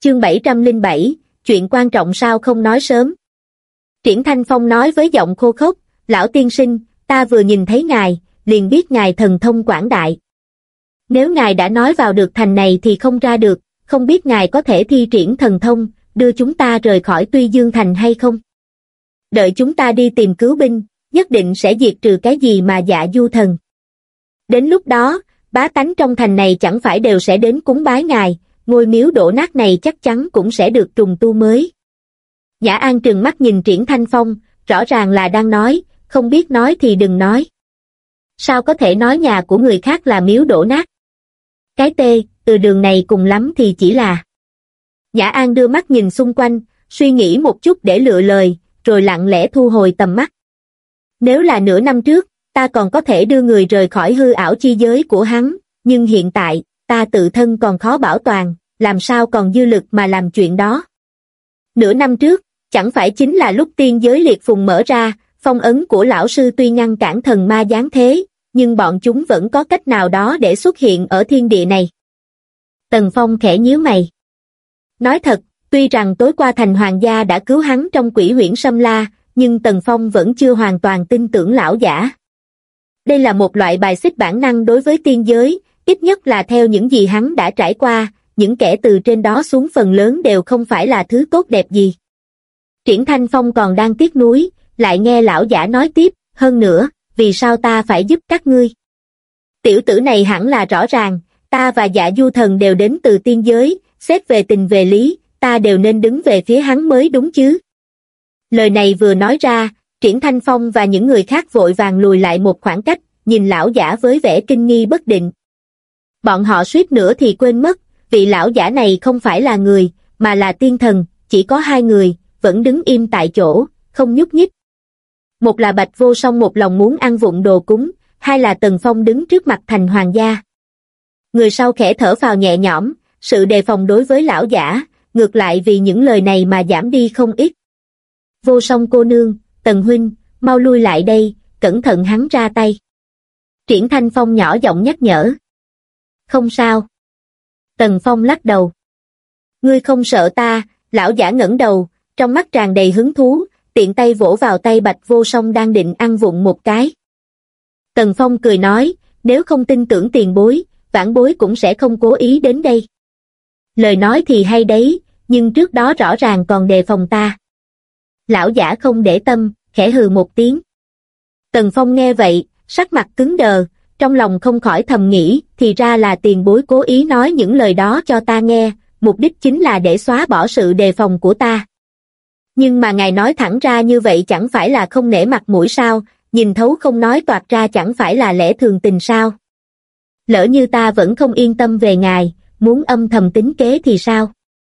Chương 707, chuyện quan trọng sao không nói sớm. Triển Thanh Phong nói với giọng khô khốc, lão tiên sinh, ta vừa nhìn thấy ngài, liền biết ngài thần thông quảng đại. Nếu ngài đã nói vào được thành này thì không ra được, không biết ngài có thể thi triển thần thông, đưa chúng ta rời khỏi Tuy Dương Thành hay không? Đợi chúng ta đi tìm cứu binh, nhất định sẽ diệt trừ cái gì mà Dạ Du Thần. Đến lúc đó, bá tánh trong thành này chẳng phải đều sẽ đến cúng bái ngài, ngôi miếu đổ nát này chắc chắn cũng sẽ được trùng tu mới. Nhã An trừng mắt nhìn Triển Thanh Phong, rõ ràng là đang nói, không biết nói thì đừng nói. Sao có thể nói nhà của người khác là miếu đổ nát? Cái tê, từ đường này cùng lắm thì chỉ là... Nhã An đưa mắt nhìn xung quanh, suy nghĩ một chút để lựa lời, rồi lặng lẽ thu hồi tầm mắt. Nếu là nửa năm trước, ta còn có thể đưa người rời khỏi hư ảo chi giới của hắn, nhưng hiện tại, ta tự thân còn khó bảo toàn, làm sao còn dư lực mà làm chuyện đó. Nửa năm trước, chẳng phải chính là lúc tiên giới liệt phùng mở ra, phong ấn của lão sư tuy ngăn cản thần ma giáng thế, nhưng bọn chúng vẫn có cách nào đó để xuất hiện ở thiên địa này. Tần Phong khẽ nhíu mày. Nói thật, tuy rằng tối qua thành hoàng gia đã cứu hắn trong quỷ huyễn Sâm La, nhưng Tần Phong vẫn chưa hoàn toàn tin tưởng lão giả. Đây là một loại bài xích bản năng đối với tiên giới, ít nhất là theo những gì hắn đã trải qua, những kẻ từ trên đó xuống phần lớn đều không phải là thứ tốt đẹp gì. Triển Thanh Phong còn đang tiếc nuối, lại nghe lão giả nói tiếp, hơn nữa, vì sao ta phải giúp các ngươi? Tiểu tử này hẳn là rõ ràng, ta và Dạ Du Thần đều đến từ tiên giới, xét về tình về lý, ta đều nên đứng về phía hắn mới đúng chứ. Lời này vừa nói ra, Triển Thanh Phong và những người khác vội vàng lùi lại một khoảng cách, nhìn lão giả với vẻ kinh nghi bất định. Bọn họ suýt nữa thì quên mất, vị lão giả này không phải là người, mà là tiên thần, chỉ có hai người, vẫn đứng im tại chỗ, không nhúc nhích. Một là Bạch Vô Song một lòng muốn ăn vụng đồ cúng, hai là Tần Phong đứng trước mặt thành hoàng gia. Người sau khẽ thở phào nhẹ nhõm, sự đề phòng đối với lão giả, ngược lại vì những lời này mà giảm đi không ít. Vô Song cô nương, Tần huynh, mau lui lại đây, cẩn thận hắn ra tay. Triển Thanh Phong nhỏ giọng nhắc nhở. Không sao. Tần Phong lắc đầu. Ngươi không sợ ta, lão giả ngẩng đầu, trong mắt tràn đầy hứng thú, tiện tay vỗ vào tay Bạch Vô Song đang định ăn vụng một cái. Tần Phong cười nói, nếu không tin tưởng tiền bối, vãn bối cũng sẽ không cố ý đến đây. Lời nói thì hay đấy, nhưng trước đó rõ ràng còn đề phòng ta. Lão giả không để tâm, khẽ hừ một tiếng. Tần Phong nghe vậy, sắc mặt cứng đờ, trong lòng không khỏi thầm nghĩ, thì ra là tiền bối cố ý nói những lời đó cho ta nghe, mục đích chính là để xóa bỏ sự đề phòng của ta. Nhưng mà ngài nói thẳng ra như vậy chẳng phải là không nể mặt mũi sao, nhìn thấu không nói toạc ra chẳng phải là lẽ thường tình sao. Lỡ như ta vẫn không yên tâm về ngài, muốn âm thầm tính kế thì sao?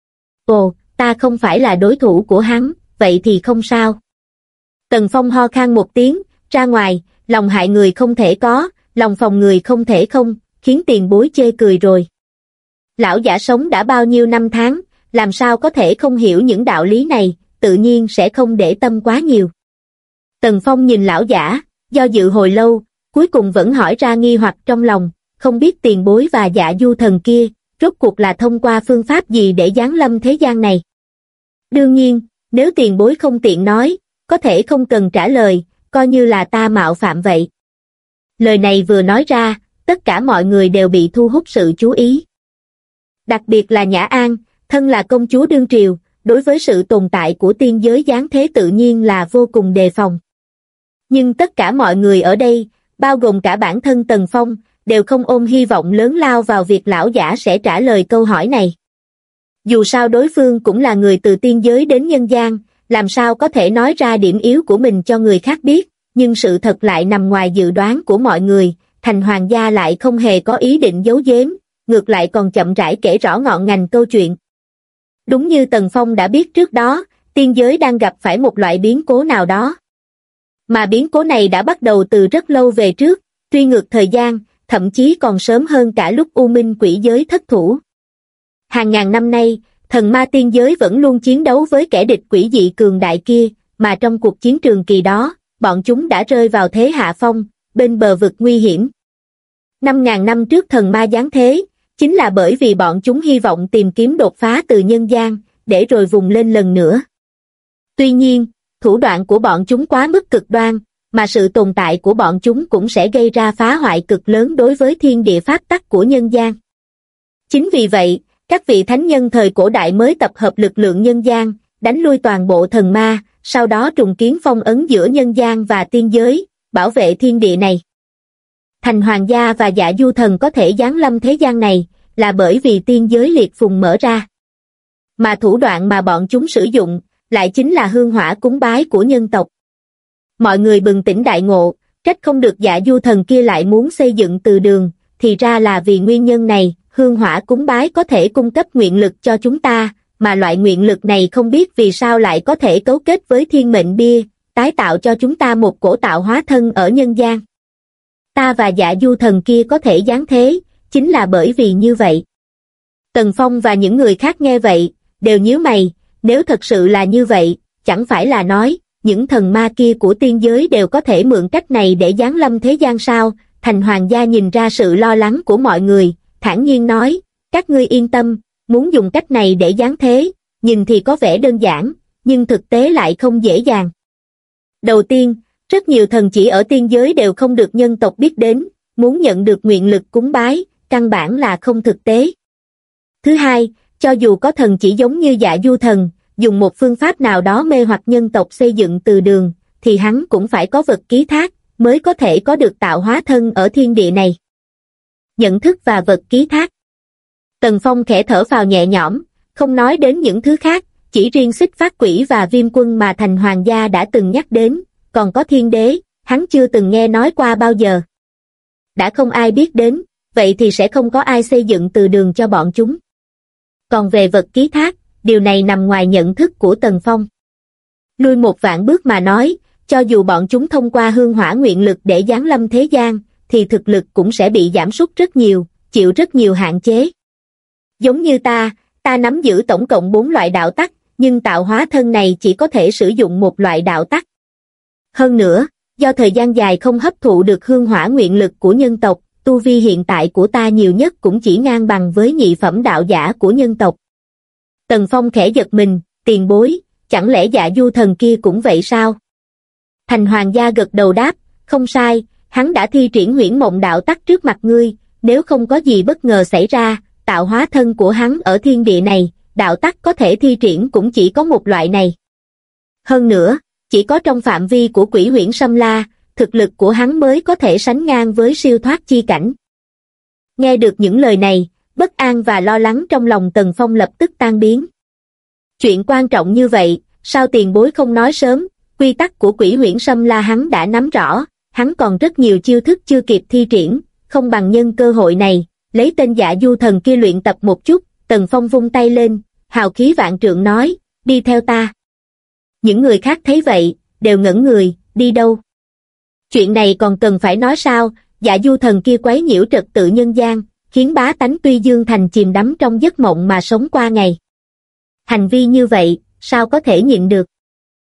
Ồ, ta không phải là đối thủ của hắn, vậy thì không sao. Tần Phong ho khan một tiếng, ra ngoài, lòng hại người không thể có, lòng phòng người không thể không, khiến tiền bối chê cười rồi. Lão giả sống đã bao nhiêu năm tháng, làm sao có thể không hiểu những đạo lý này, tự nhiên sẽ không để tâm quá nhiều. Tần Phong nhìn lão giả, do dự hồi lâu, cuối cùng vẫn hỏi ra nghi hoặc trong lòng, không biết tiền bối và Dạ Du Thần kia, rốt cuộc là thông qua phương pháp gì để giáng lâm thế gian này. Đương nhiên, nếu tiền bối không tiện nói, có thể không cần trả lời, coi như là ta mạo phạm vậy. Lời này vừa nói ra, tất cả mọi người đều bị thu hút sự chú ý. Đặc biệt là Nhã An, thân là công chúa đương triều, đối với sự tồn tại của tiên giới giáng thế tự nhiên là vô cùng đề phòng. Nhưng tất cả mọi người ở đây, bao gồm cả bản thân Tần Phong, đều không ôm hy vọng lớn lao vào việc lão giả sẽ trả lời câu hỏi này. Dù sao đối phương cũng là người từ tiên giới đến nhân gian, làm sao có thể nói ra điểm yếu của mình cho người khác biết, nhưng sự thật lại nằm ngoài dự đoán của mọi người, thành hoàng gia lại không hề có ý định giấu giếm, ngược lại còn chậm rãi kể rõ ngọn ngành câu chuyện. Đúng như Tần Phong đã biết trước đó, tiên giới đang gặp phải một loại biến cố nào đó. Mà biến cố này đã bắt đầu từ rất lâu về trước, truy ngược thời gian, thậm chí còn sớm hơn cả lúc U Minh quỷ giới thất thủ. Hàng ngàn năm nay, thần ma tiên giới vẫn luôn chiến đấu với kẻ địch quỷ dị cường đại kia, mà trong cuộc chiến trường kỳ đó, bọn chúng đã rơi vào thế hạ phong, bên bờ vực nguy hiểm. 5.000 năm trước thần ma giáng thế, chính là bởi vì bọn chúng hy vọng tìm kiếm đột phá từ nhân gian, để rồi vùng lên lần nữa. Tuy nhiên, thủ đoạn của bọn chúng quá mức cực đoan, mà sự tồn tại của bọn chúng cũng sẽ gây ra phá hoại cực lớn đối với thiên địa pháp tắc của nhân gian. Chính vì vậy, các vị thánh nhân thời cổ đại mới tập hợp lực lượng nhân gian, đánh lui toàn bộ thần ma, sau đó trùng kiến phong ấn giữa nhân gian và tiên giới, bảo vệ thiên địa này. Thành Hoàng gia và Dạ Du Thần có thể giáng lâm thế gian này, là bởi vì tiên giới liệt phùng mở ra. Mà thủ đoạn mà bọn chúng sử dụng, lại chính là hương hỏa cúng bái của nhân tộc. Mọi người bừng tỉnh đại ngộ, trách không được Dạ Du Thần kia lại muốn xây dựng từ đường, thì ra là vì nguyên nhân này, hương hỏa cúng bái có thể cung cấp nguyện lực cho chúng ta, mà loại nguyện lực này không biết vì sao lại có thể cấu kết với thiên mệnh bia, tái tạo cho chúng ta một cổ tạo hóa thân ở nhân gian. Ta và Dạ Du Thần kia có thể giáng thế, chính là bởi vì như vậy. Tần Phong và những người khác nghe vậy, đều nhíu mày, nếu thật sự là như vậy, chẳng phải là nói, những thần ma kia của tiên giới đều có thể mượn cách này để giáng lâm thế gian sao? Thành Hoàng gia nhìn ra sự lo lắng của mọi người, thản nhiên nói, các ngươi yên tâm, muốn dùng cách này để giáng thế, nhìn thì có vẻ đơn giản, nhưng thực tế lại không dễ dàng. Đầu tiên, rất nhiều thần chỉ ở tiên giới đều không được nhân tộc biết đến, muốn nhận được nguyện lực cúng bái, căn bản là không thực tế. Thứ hai, cho dù có thần chỉ giống như Dạ Du Thần, dùng một phương pháp nào đó mê hoặc nhân tộc xây dựng từ đường, thì hắn cũng phải có vật ký thác, mới có thể có được tạo hóa thân ở thiên địa này. Nhận thức và vật ký thác. Tần Phong khẽ thở phào nhẹ nhõm, không nói đến những thứ khác, chỉ riêng Xích Phát Quỷ và Viêm Quân mà Thành Hoàng gia đã từng nhắc đến, còn có Thiên Đế, hắn chưa từng nghe nói qua bao giờ. Đã không ai biết đến, vậy thì sẽ không có ai xây dựng từ đường cho bọn chúng. Còn về vật ký thác, điều này nằm ngoài nhận thức của Tần Phong. Lui một vạn bước mà nói, cho dù bọn chúng thông qua hương hỏa nguyện lực để giáng lâm thế gian, thì thực lực cũng sẽ bị giảm sút rất nhiều, chịu rất nhiều hạn chế. Giống như ta nắm giữ tổng cộng 4 loại đạo tắc, nhưng tạo hóa thân này chỉ có thể sử dụng một loại đạo tắc. Hơn nữa, do thời gian dài không hấp thụ được hương hỏa nguyện lực của nhân tộc, tu vi hiện tại của ta nhiều nhất cũng chỉ ngang bằng với nhị phẩm đạo giả của nhân tộc. Tần Phong khẽ giật mình, tiền bối, chẳng lẽ Dạ Du Thần kia cũng vậy sao? Thành Hoàng gia gật đầu đáp, không sai, hắn đã thi triển huyễn mộng đạo tắc trước mặt ngươi, nếu không có gì bất ngờ xảy ra, tạo hóa thân của hắn ở thiên địa này, đạo tắc có thể thi triển cũng chỉ có một loại này. Hơn nữa, chỉ có trong phạm vi của Quỷ Huyễn Sâm La, thực lực của hắn mới có thể sánh ngang với siêu thoát chi cảnh. Nghe được những lời này, bất an và lo lắng trong lòng Tần Phong lập tức tan biến. Chuyện quan trọng như vậy, sao tiền bối không nói sớm, quy tắc của Quỷ Huyễn Sâm La hắn đã nắm rõ, hắn còn rất nhiều chiêu thức chưa kịp thi triển, không bằng nhân cơ hội này, lấy tên Dạ Du Thần kia luyện tập một chút. Tần Phong vung tay lên, hào khí vạn trượng nói, đi theo ta. Những người khác thấy vậy, đều ngẩn người, đi đâu? Chuyện này còn cần phải nói sao? Dạ Du Thần kia quấy nhiễu trật tự nhân gian, khiến bá tánh Tuy Dương Thành chìm đắm trong giấc mộng mà sống qua ngày. Hành vi như vậy, sao có thể nhịn được?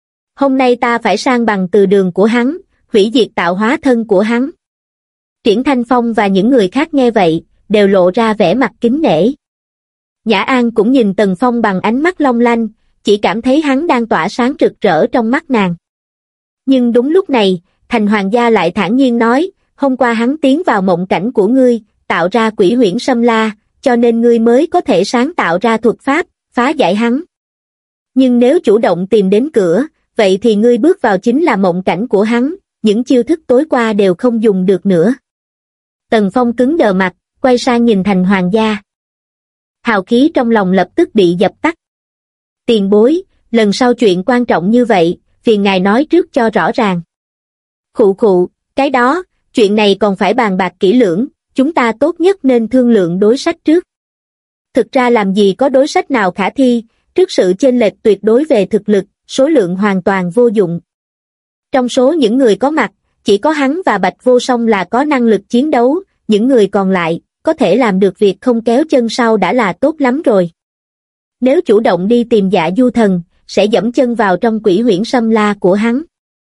Hôm nay ta phải sang bằng từ đường của hắn, hủy diệt tạo hóa thân của hắn. Triển Thanh Phong và những người khác nghe vậy, đều lộ ra vẻ mặt kính nể. Nhã An cũng nhìn Tần Phong bằng ánh mắt long lanh, chỉ cảm thấy hắn đang tỏa sáng rực rỡ trong mắt nàng. Nhưng đúng lúc này, Thành Hoàng gia lại thản nhiên nói, hôm qua hắn tiến vào mộng cảnh của ngươi, tạo ra Quỷ Huyễn Sâm La, cho nên ngươi mới có thể sáng tạo ra thuật pháp, phá giải hắn. Nhưng nếu chủ động tìm đến cửa, vậy thì ngươi bước vào chính là mộng cảnh của hắn, những chiêu thức tối qua đều không dùng được nữa. Tần Phong cứng đờ mặt, quay sang nhìn Thành Hoàng gia. Hào khí trong lòng lập tức bị dập tắt. Tiền bối, lần sau chuyện quan trọng như vậy, phiền ngài nói trước cho rõ ràng. Khụ khụ, cái đó, chuyện này còn phải bàn bạc kỹ lưỡng, chúng ta tốt nhất nên thương lượng đối sách trước. Thực ra làm gì có đối sách nào khả thi, trước sự chênh lệch tuyệt đối về thực lực, số lượng hoàn toàn vô dụng. Trong số những người có mặt, chỉ có hắn và Bạch Vô Song là có năng lực chiến đấu, những người còn lại, có thể làm được việc không kéo chân sau đã là tốt lắm rồi. Nếu chủ động đi tìm Dạ Du Thần, sẽ dẫm chân vào trong Quỷ Huyễn Sâm La của hắn.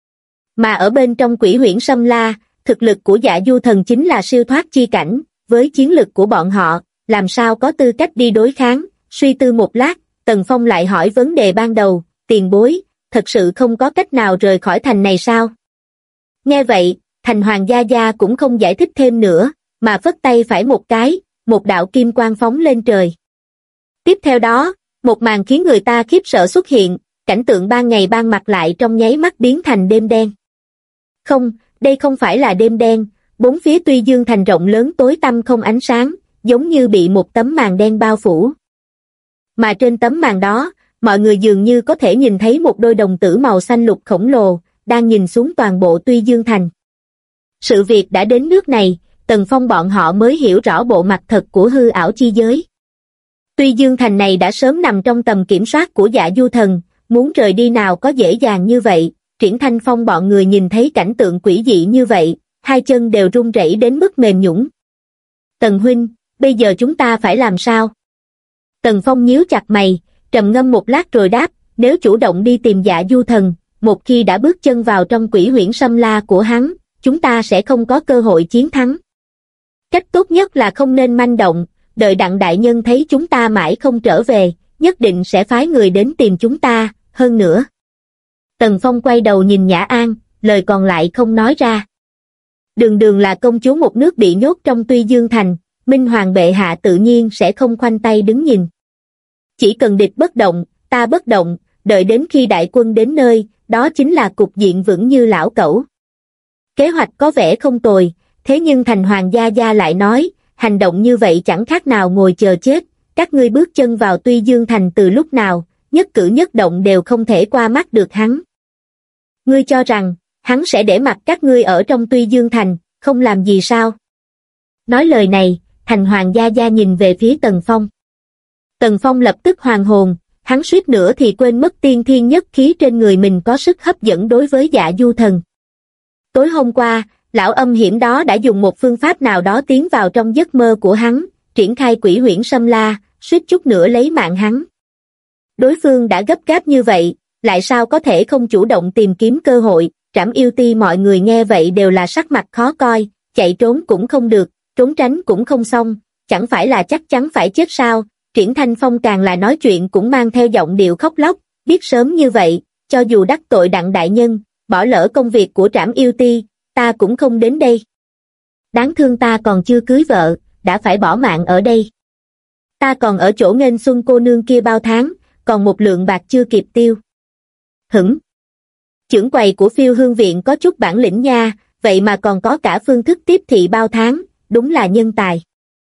Mà ở bên trong Quỷ Huyễn Sâm La, thực lực của Dạ Du Thần chính là siêu thoát chi cảnh, với chiến lực của bọn họ, làm sao có tư cách đi đối kháng. Suy tư một lát, Tần Phong lại hỏi vấn đề ban đầu, tiền bối, thật sự không có cách nào rời khỏi thành này sao? Nghe vậy, Thành Hoàng Gia Gia cũng không giải thích thêm nữa, mà phất tay phải một cái, một đạo kim quang phóng lên trời. Tiếp theo đó, một màn khiến người ta khiếp sợ xuất hiện, cảnh tượng ban ngày ban mặt lại trong nháy mắt biến thành đêm đen. Không, đây không phải là đêm đen, bốn phía Tuy Dương Thành rộng lớn tối tăm không ánh sáng, giống như bị một tấm màn đen bao phủ. Mà trên tấm màn đó, mọi người dường như có thể nhìn thấy một đôi đồng tử màu xanh lục khổng lồ, đang nhìn xuống toàn bộ Tuy Dương Thành. Sự việc đã đến nước này, Tần Phong bọn họ mới hiểu rõ bộ mặt thật của hư ảo chi giới. Tuy Dương Thành này đã sớm nằm trong tầm kiểm soát của Dạ Du Thần, muốn rời đi nào có dễ dàng như vậy. Triển Thanh Phong bọn người nhìn thấy cảnh tượng quỷ dị như vậy, hai chân đều run rẩy đến mức mềm nhũn. Tần huynh, bây giờ chúng ta phải làm sao? Tần Phong nhíu chặt mày, trầm ngâm một lát rồi đáp, nếu chủ động đi tìm Dạ Du Thần, một khi đã bước chân vào trong quỷ huyễn xâm la của hắn, chúng ta sẽ không có cơ hội chiến thắng. Cách tốt nhất là không nên manh động, đợi Đặng đại nhân thấy chúng ta mãi không trở về, nhất định sẽ phái người đến tìm chúng ta, hơn nữa. Tần Phong quay đầu nhìn Nhã An, lời còn lại không nói ra. Đường đường là công chúa một nước bị nhốt trong Tuy Dương Thành, Minh Hoàng bệ hạ tự nhiên sẽ không khoanh tay đứng nhìn. Chỉ cần địch bất động, ta bất động, đợi đến khi đại quân đến nơi, đó chính là cục diện vững như lão cẩu. Kế hoạch có vẻ không tồi, thế nhưng Thành Hoàng Gia Gia lại nói, hành động như vậy chẳng khác nào ngồi chờ chết, các ngươi bước chân vào Tuy Dương Thành từ lúc nào, nhất cử nhất động đều không thể qua mắt được hắn. Ngươi cho rằng, hắn sẽ để mặc các ngươi ở trong Tuy Dương Thành, không làm gì sao? Nói lời này, Thành Hoàng Gia Gia nhìn về phía Tần Phong. Tần Phong lập tức hoàn hồn, hắn suýt nữa thì quên mất tiên thiên nhất khí trên người mình có sức hấp dẫn đối với Dạ Du Thần. Tối hôm qua, lão âm hiểm đó đã dùng một phương pháp nào đó tiến vào trong giấc mơ của hắn, triển khai quỷ huyễn xâm la, suýt chút nữa lấy mạng hắn. Đối phương đã gấp gáp như vậy, lại sao có thể không chủ động tìm kiếm cơ hội. Trảm Yêu Ti mọi người nghe vậy đều là sắc mặt khó coi, chạy trốn cũng không được, trốn tránh cũng không xong, chẳng phải là chắc chắn phải chết sao? Triển Thanh Phong càng là nói chuyện cũng mang theo giọng điệu khóc lóc, biết sớm như vậy, cho dù đắc tội Đặng đại nhân, bỏ lỡ công việc của Trảm Yêu Ti, ta cũng không đến đây. Đáng thương ta còn chưa cưới vợ, đã phải bỏ mạng ở đây. Ta còn ở chỗ nghênh xuân cô nương kia bao tháng, còn một lượng bạc chưa kịp tiêu. Hửng! Chưởng quầy của Phiêu Hương Viện có chút bản lĩnh nha, vậy mà còn có cả phương thức tiếp thị bao tháng, đúng là nhân tài.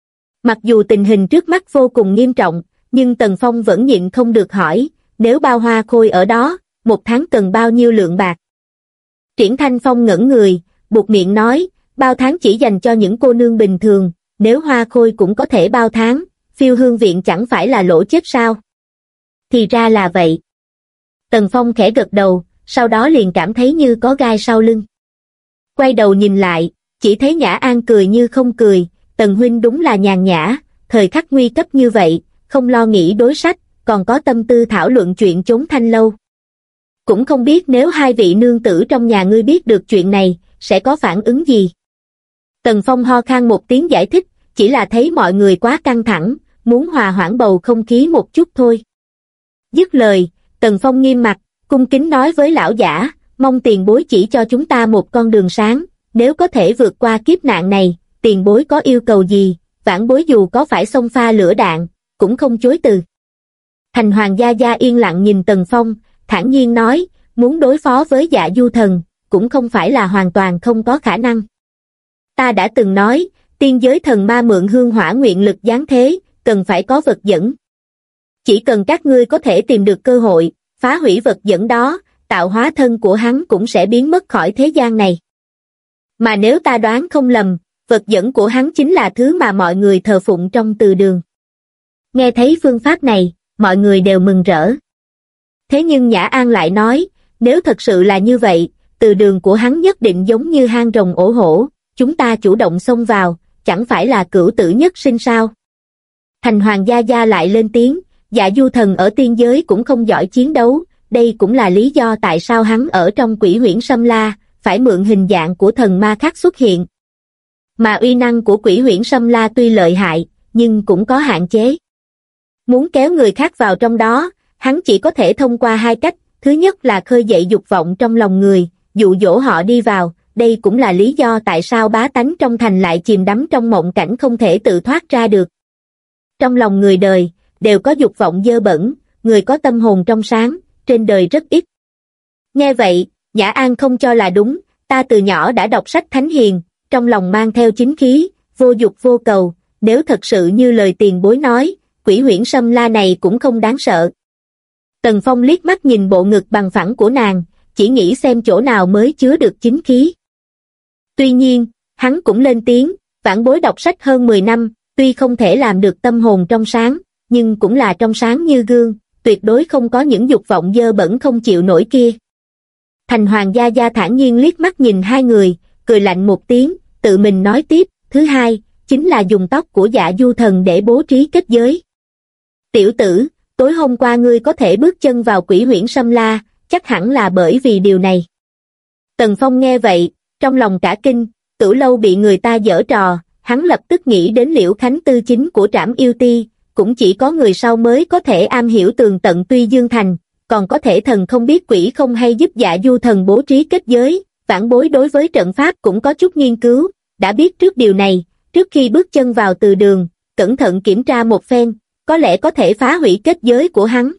Mặc dù tình hình trước mắt vô cùng nghiêm trọng, nhưng Tần Phong vẫn nhịn không được hỏi, nếu Bao Hoa Khôi ở đó, một tháng cần bao nhiêu lượng bạc? Triển Thanh Phong ngẩn người, buột miệng nói, bao tháng chỉ dành cho những cô nương bình thường, nếu Hoa Khôi cũng có thể bao tháng, Phiêu Hương Viện chẳng phải là lỗ chết sao? Thì ra là vậy. Tần Phong khẽ gật đầu, sau đó liền cảm thấy như có gai sau lưng. Quay đầu nhìn lại, chỉ thấy Nhã An cười như không cười, Tần huynh đúng là nhàn nhã, thời khắc nguy cấp như vậy, không lo nghĩ đối sách, còn có tâm tư thảo luận chuyện trốn thanh lâu. Cũng không biết nếu hai vị nương tử trong nhà ngươi biết được chuyện này, sẽ có phản ứng gì. Tần Phong ho khan một tiếng giải thích, chỉ là thấy mọi người quá căng thẳng, muốn hòa hoãn bầu không khí một chút thôi. Dứt lời, Tần Phong nghiêm mặt, cung kính nói với lão giả, mong tiền bối chỉ cho chúng ta một con đường sáng, nếu có thể vượt qua kiếp nạn này, tiền bối có yêu cầu gì, vãn bối dù có phải xông pha lửa đạn, cũng không chối từ. Thành Hoàng Gia Gia yên lặng nhìn Tần Phong, thản nhiên nói, muốn đối phó với Dạ Du Thần, cũng không phải là hoàn toàn không có khả năng. Ta đã từng nói, tiên giới thần ma mượn hương hỏa nguyện lực giáng thế, cần phải có vật dẫn. Chỉ cần các ngươi có thể tìm được cơ hội, phá hủy vật dẫn đó, tạo hóa thân của hắn cũng sẽ biến mất khỏi thế gian này. Mà nếu ta đoán không lầm, vật dẫn của hắn chính là thứ mà mọi người thờ phụng trong từ đường. Nghe thấy phương pháp này, mọi người đều mừng rỡ. Thế nhưng Nhã An lại nói, nếu thật sự là như vậy, từ đường của hắn nhất định giống như hang rồng ổ hổ, chúng ta chủ động xông vào, chẳng phải là cửu tử nhất sinh sao? Thành Hoàng Gia Gia lại lên tiếng, Dạ Du Thần ở tiên giới cũng không giỏi chiến đấu, đây cũng là lý do tại sao hắn ở trong quỷ huyễn xâm la, phải mượn hình dạng của thần ma khác xuất hiện. Mà uy năng của quỷ huyễn xâm la tuy lợi hại, nhưng cũng có hạn chế. Muốn kéo người khác vào trong đó, hắn chỉ có thể thông qua hai cách, thứ nhất là khơi dậy dục vọng trong lòng người, dụ dỗ họ đi vào, đây cũng là lý do tại sao bá tánh trong thành lại chìm đắm trong mộng cảnh không thể tự thoát ra được. Trong lòng người đời, đều có dục vọng dơ bẩn, người có tâm hồn trong sáng, trên đời rất ít. Nghe vậy, Nhã An không cho là đúng, ta từ nhỏ đã đọc sách thánh hiền, trong lòng mang theo chính khí, vô dục vô cầu, nếu thật sự như lời tiền bối nói, Quỷ Huyễn Sâm La này cũng không đáng sợ. Tần Phong liếc mắt nhìn bộ ngực bằng phẳng của nàng, chỉ nghĩ xem chỗ nào mới chứa được chính khí. Tuy nhiên, hắn cũng lên tiếng, vãn bối đọc sách hơn 10 năm, tuy không thể làm được tâm hồn trong sáng, nhưng cũng là trong sáng như gương, tuyệt đối không có những dục vọng dơ bẩn không chịu nổi kia. Thành Hoàng Gia Gia thản nhiên liếc mắt nhìn hai người, cười lạnh một tiếng, tự mình nói tiếp, thứ hai, chính là dùng tóc của Dạ Du Thần để bố trí kết giới. Tiểu tử, tối hôm qua ngươi có thể bước chân vào Quỷ Huyễn Sâm La, chắc hẳn là bởi vì điều này. Tần Phong nghe vậy, trong lòng cả kinh, Cửu Lâu bị người ta giở trò, hắn lập tức nghĩ đến Liễu Khánh tư chính của Trảm Yêu Ti, cũng chỉ có người sau mới có thể am hiểu tường tận Tuy Dương Thành, còn có thể thần không biết quỷ không hay giúp Dạ Du Thần bố trí kết giới, vãn bối đối với trận pháp cũng có chút nghiên cứu, đã biết trước điều này, trước khi bước chân vào từ đường, cẩn thận kiểm tra một phen, có lẽ có thể phá hủy kết giới của hắn.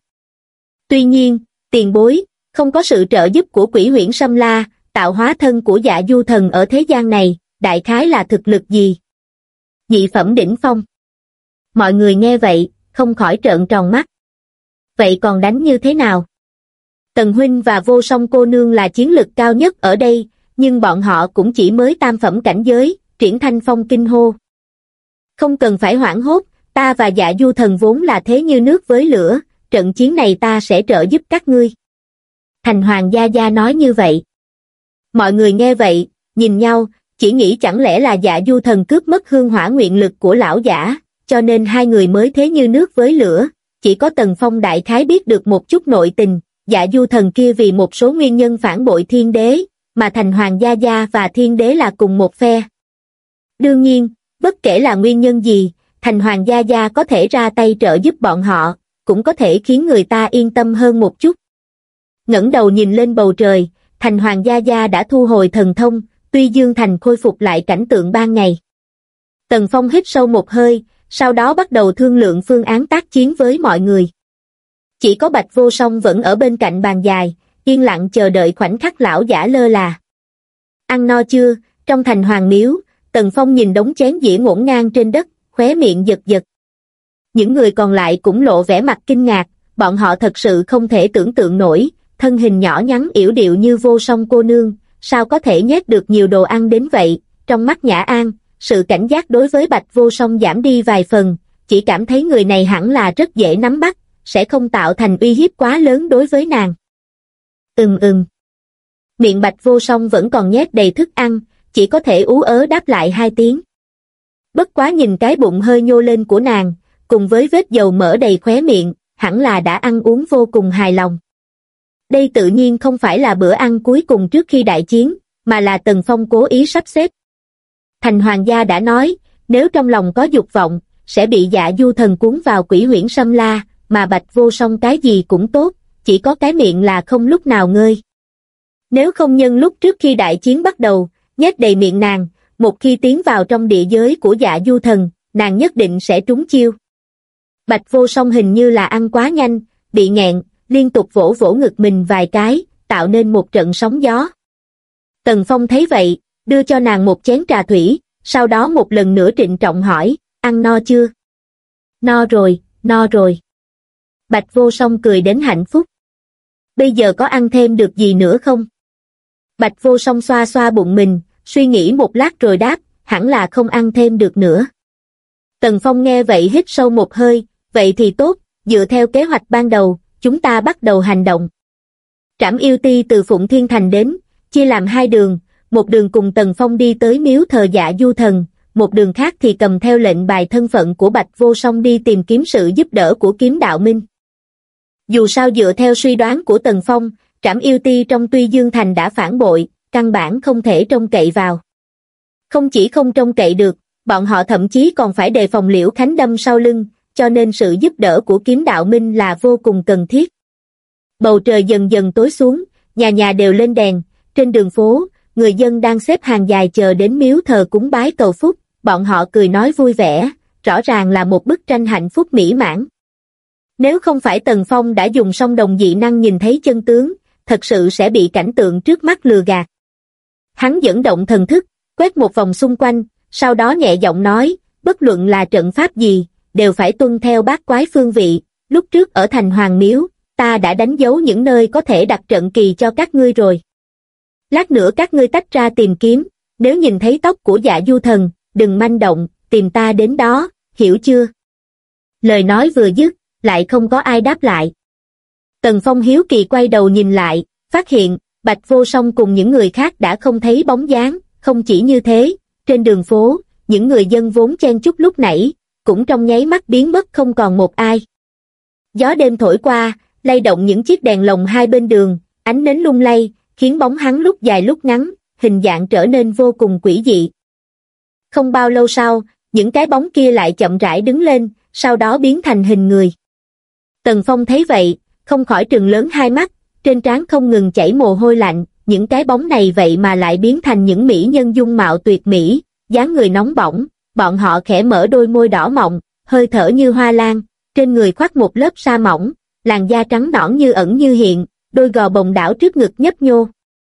Tuy nhiên, tiền bối, không có sự trợ giúp của Quỷ Huyễn Sâm La, tạo hóa thân của Dạ Du Thần ở thế gian này, đại khái là thực lực gì? Nhị phẩm đỉnh phong. Mọi người nghe vậy, không khỏi trợn tròn mắt. Vậy còn đánh như thế nào? Tần huynh và Vô Song cô nương là chiến lực cao nhất ở đây, nhưng bọn họ cũng chỉ mới tam phẩm cảnh giới, Triển Thanh Phong kinh hô. Không cần phải hoảng hốt, ta và Dạ Du Thần vốn là thế như nước với lửa, trận chiến này ta sẽ trợ giúp các ngươi. Thành Hoàng Gia Gia nói như vậy. Mọi người nghe vậy, nhìn nhau, chỉ nghĩ chẳng lẽ là Dạ Du Thần cướp mất hương hỏa nguyện lực của lão giả, cho nên hai người mới thế như nước với lửa, chỉ có Tần Phong đại khái biết được một chút nội tình, Dạ Du Thần kia vì một số nguyên nhân phản bội Thiên Đế, mà Thành Hoàng Gia Gia và Thiên Đế là cùng một phe. Đương nhiên, bất kể là nguyên nhân gì, Thành Hoàng Gia Gia có thể ra tay trợ giúp bọn họ, cũng có thể khiến người ta yên tâm hơn một chút. Ngẩng đầu nhìn lên bầu trời, Thành Hoàng Gia Gia đã thu hồi thần thông, Tuy Dương Thành khôi phục lại cảnh tượng ban ngày. Tần Phong hít sâu một hơi, sau đó bắt đầu thương lượng phương án tác chiến với mọi người. Chỉ có Bạch Vô Song vẫn ở bên cạnh bàn dài, yên lặng chờ đợi khoảnh khắc lão giả lơ là. Ăn no chưa? Trong thành hoàng miếu, Tần Phong nhìn đống chén dĩa ngổn ngang trên đất, khóe miệng giật giật. Những người còn lại cũng lộ vẻ mặt kinh ngạc, bọn họ thật sự không thể tưởng tượng nổi, thân hình nhỏ nhắn yểu điệu như Vô Song cô nương, sao có thể nhét được nhiều đồ ăn đến vậy. Trong mắt Nhã An, sự cảnh giác đối với Bạch Vô Song giảm đi vài phần, chỉ cảm thấy người này hẳn là rất dễ nắm bắt, sẽ không tạo thành uy hiếp quá lớn đối với nàng. Miệng Bạch Vô Song vẫn còn nhét đầy thức ăn, chỉ có thể ú ớ đáp lại hai tiếng. Bất quá nhìn cái bụng hơi nhô lên của nàng, cùng với vết dầu mỡ đầy khóe miệng, hẳn là đã ăn uống vô cùng hài lòng. Đây tự nhiên không phải là bữa ăn cuối cùng trước khi đại chiến, mà là Tần Phong cố ý sắp xếp. Thành Hoàng gia đã nói, nếu trong lòng có dục vọng, sẽ bị Dạ Du Thần cuốn vào Quỷ Huyễn Sâm La, mà Bạch Vô Song cái gì cũng tốt, chỉ có cái miệng là không lúc nào ngơi. Nếu không nhân lúc trước khi đại chiến bắt đầu, nhét đầy miệng nàng, một khi tiến vào trong địa giới của Dạ Du Thần, nàng nhất định sẽ trúng chiêu. Bạch Vô Song hình như là ăn quá nhanh, bị nghẹn, liên tục vỗ vỗ ngực mình vài cái, tạo nên một trận sóng gió. Tần Phong thấy vậy, đưa cho nàng một chén trà thủy, sau đó một lần nữa trịnh trọng hỏi, ăn no chưa? No rồi, no rồi. Bạch Vô Song cười đến hạnh phúc. Bây giờ có ăn thêm được gì nữa không? Bạch Vô Song xoa xoa bụng mình, suy nghĩ một lát rồi đáp, hẳn là không ăn thêm được nữa. Tần Phong nghe vậy hít sâu một hơi, vậy thì tốt, dựa theo kế hoạch ban đầu, chúng ta bắt đầu hành động. Trảm Yêu Ti từ Phụng Thiên Thành đến, chia làm hai đường, một đường cùng Tần Phong đi tới miếu thờ Dạ Du Thần, một đường khác thì cầm theo lệnh bài thân phận của Bạch Vô Song đi tìm kiếm sự giúp đỡ của Kiếm Đạo Minh. Dù sao dựa theo suy đoán của Tần Phong, Trảm Yêu Ti trong Tuy Dương Thành đã phản bội, căn bản không thể trông cậy vào. Không chỉ không trông cậy được, bọn họ thậm chí còn phải đề phòng Liễu Khánh đâm sau lưng, cho nên sự giúp đỡ của kiếm đạo minh là vô cùng cần thiết. Bầu trời dần dần tối xuống, nhà nhà đều lên đèn, trên đường phố, người dân đang xếp hàng dài chờ đến miếu thờ cúng bái cầu phúc, bọn họ cười nói vui vẻ, rõ ràng là một bức tranh hạnh phúc mỹ mãn. Nếu không phải Tần Phong đã dùng song đồng dị năng nhìn thấy chân tướng, thật sự sẽ bị cảnh tượng trước mắt lừa gạt. Hắn dẫn động thần thức, quét một vòng xung quanh, sau đó nhẹ giọng nói, bất luận là trận pháp gì, đều phải tuân theo bát quái phương vị, lúc trước ở thành Hoàng Miếu, ta đã đánh dấu những nơi có thể đặt trận kỳ cho các ngươi rồi. Lát nữa các ngươi tách ra tìm kiếm, nếu nhìn thấy tóc của Dạ Du Thần, đừng manh động, tìm ta đến đó, hiểu chưa? Lời nói vừa dứt, lại không có ai đáp lại. Tần Phong hiếu kỳ quay đầu nhìn lại, phát hiện, Bạch Vô Song cùng những người khác đã không thấy bóng dáng, không chỉ như thế, trên đường phố, những người dân vốn chen chúc lúc nãy, cũng trong nháy mắt biến mất không còn một ai. Gió đêm thổi qua, lay động những chiếc đèn lồng hai bên đường, ánh nến lung lay, khiến bóng hắn lúc dài lúc ngắn, hình dạng trở nên vô cùng quỷ dị. Không bao lâu sau, những cái bóng kia lại chậm rãi đứng lên, sau đó biến thành hình người. Tần Phong thấy vậy, không khỏi trừng lớn hai mắt, trên trán không ngừng chảy mồ hôi lạnh, những cái bóng này vậy mà lại biến thành những mỹ nhân dung mạo tuyệt mỹ, dáng người nóng bỏng, bọn họ khẽ mở đôi môi đỏ mọng, hơi thở như hoa lan, trên người khoác một lớp sa mỏng, làn da trắng nõn như ẩn như hiện, đôi gò bồng đảo trước ngực nhấp nhô.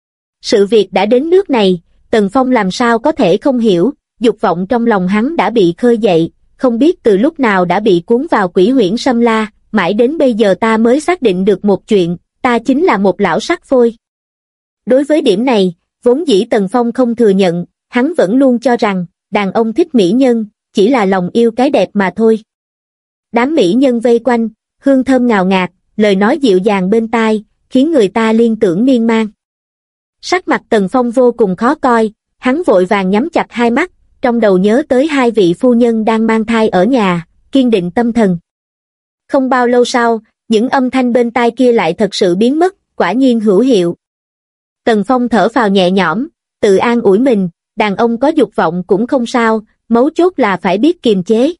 Sự việc đã đến nước này, Tần Phong làm sao có thể không hiểu, dục vọng trong lòng hắn đã bị khơi dậy, không biết từ lúc nào đã bị cuốn vào quỷ huyễn Sâm La, mãi đến bây giờ ta mới xác định được một chuyện, ta chính là một lão sắc phôi. Đối với điểm này, vốn dĩ Tần Phong không thừa nhận, hắn vẫn luôn cho rằng, đàn ông thích mỹ nhân, chỉ là lòng yêu cái đẹp mà thôi. Đám mỹ nhân vây quanh, hương thơm ngào ngạt, lời nói dịu dàng bên tai, khiến người ta liên tưởng miên man. Sắc mặt Tần Phong vô cùng khó coi, hắn vội vàng nhắm chặt hai mắt, trong đầu nhớ tới hai vị phu nhân đang mang thai ở nhà, kiên định tâm thần. Không bao lâu sau, những âm thanh bên tai kia lại thật sự biến mất, quả nhiên hữu hiệu. Tần Phong thở phào nhẹ nhõm, tự an ủi mình, đàn ông có dục vọng cũng không sao, mấu chốt là phải biết kiềm chế.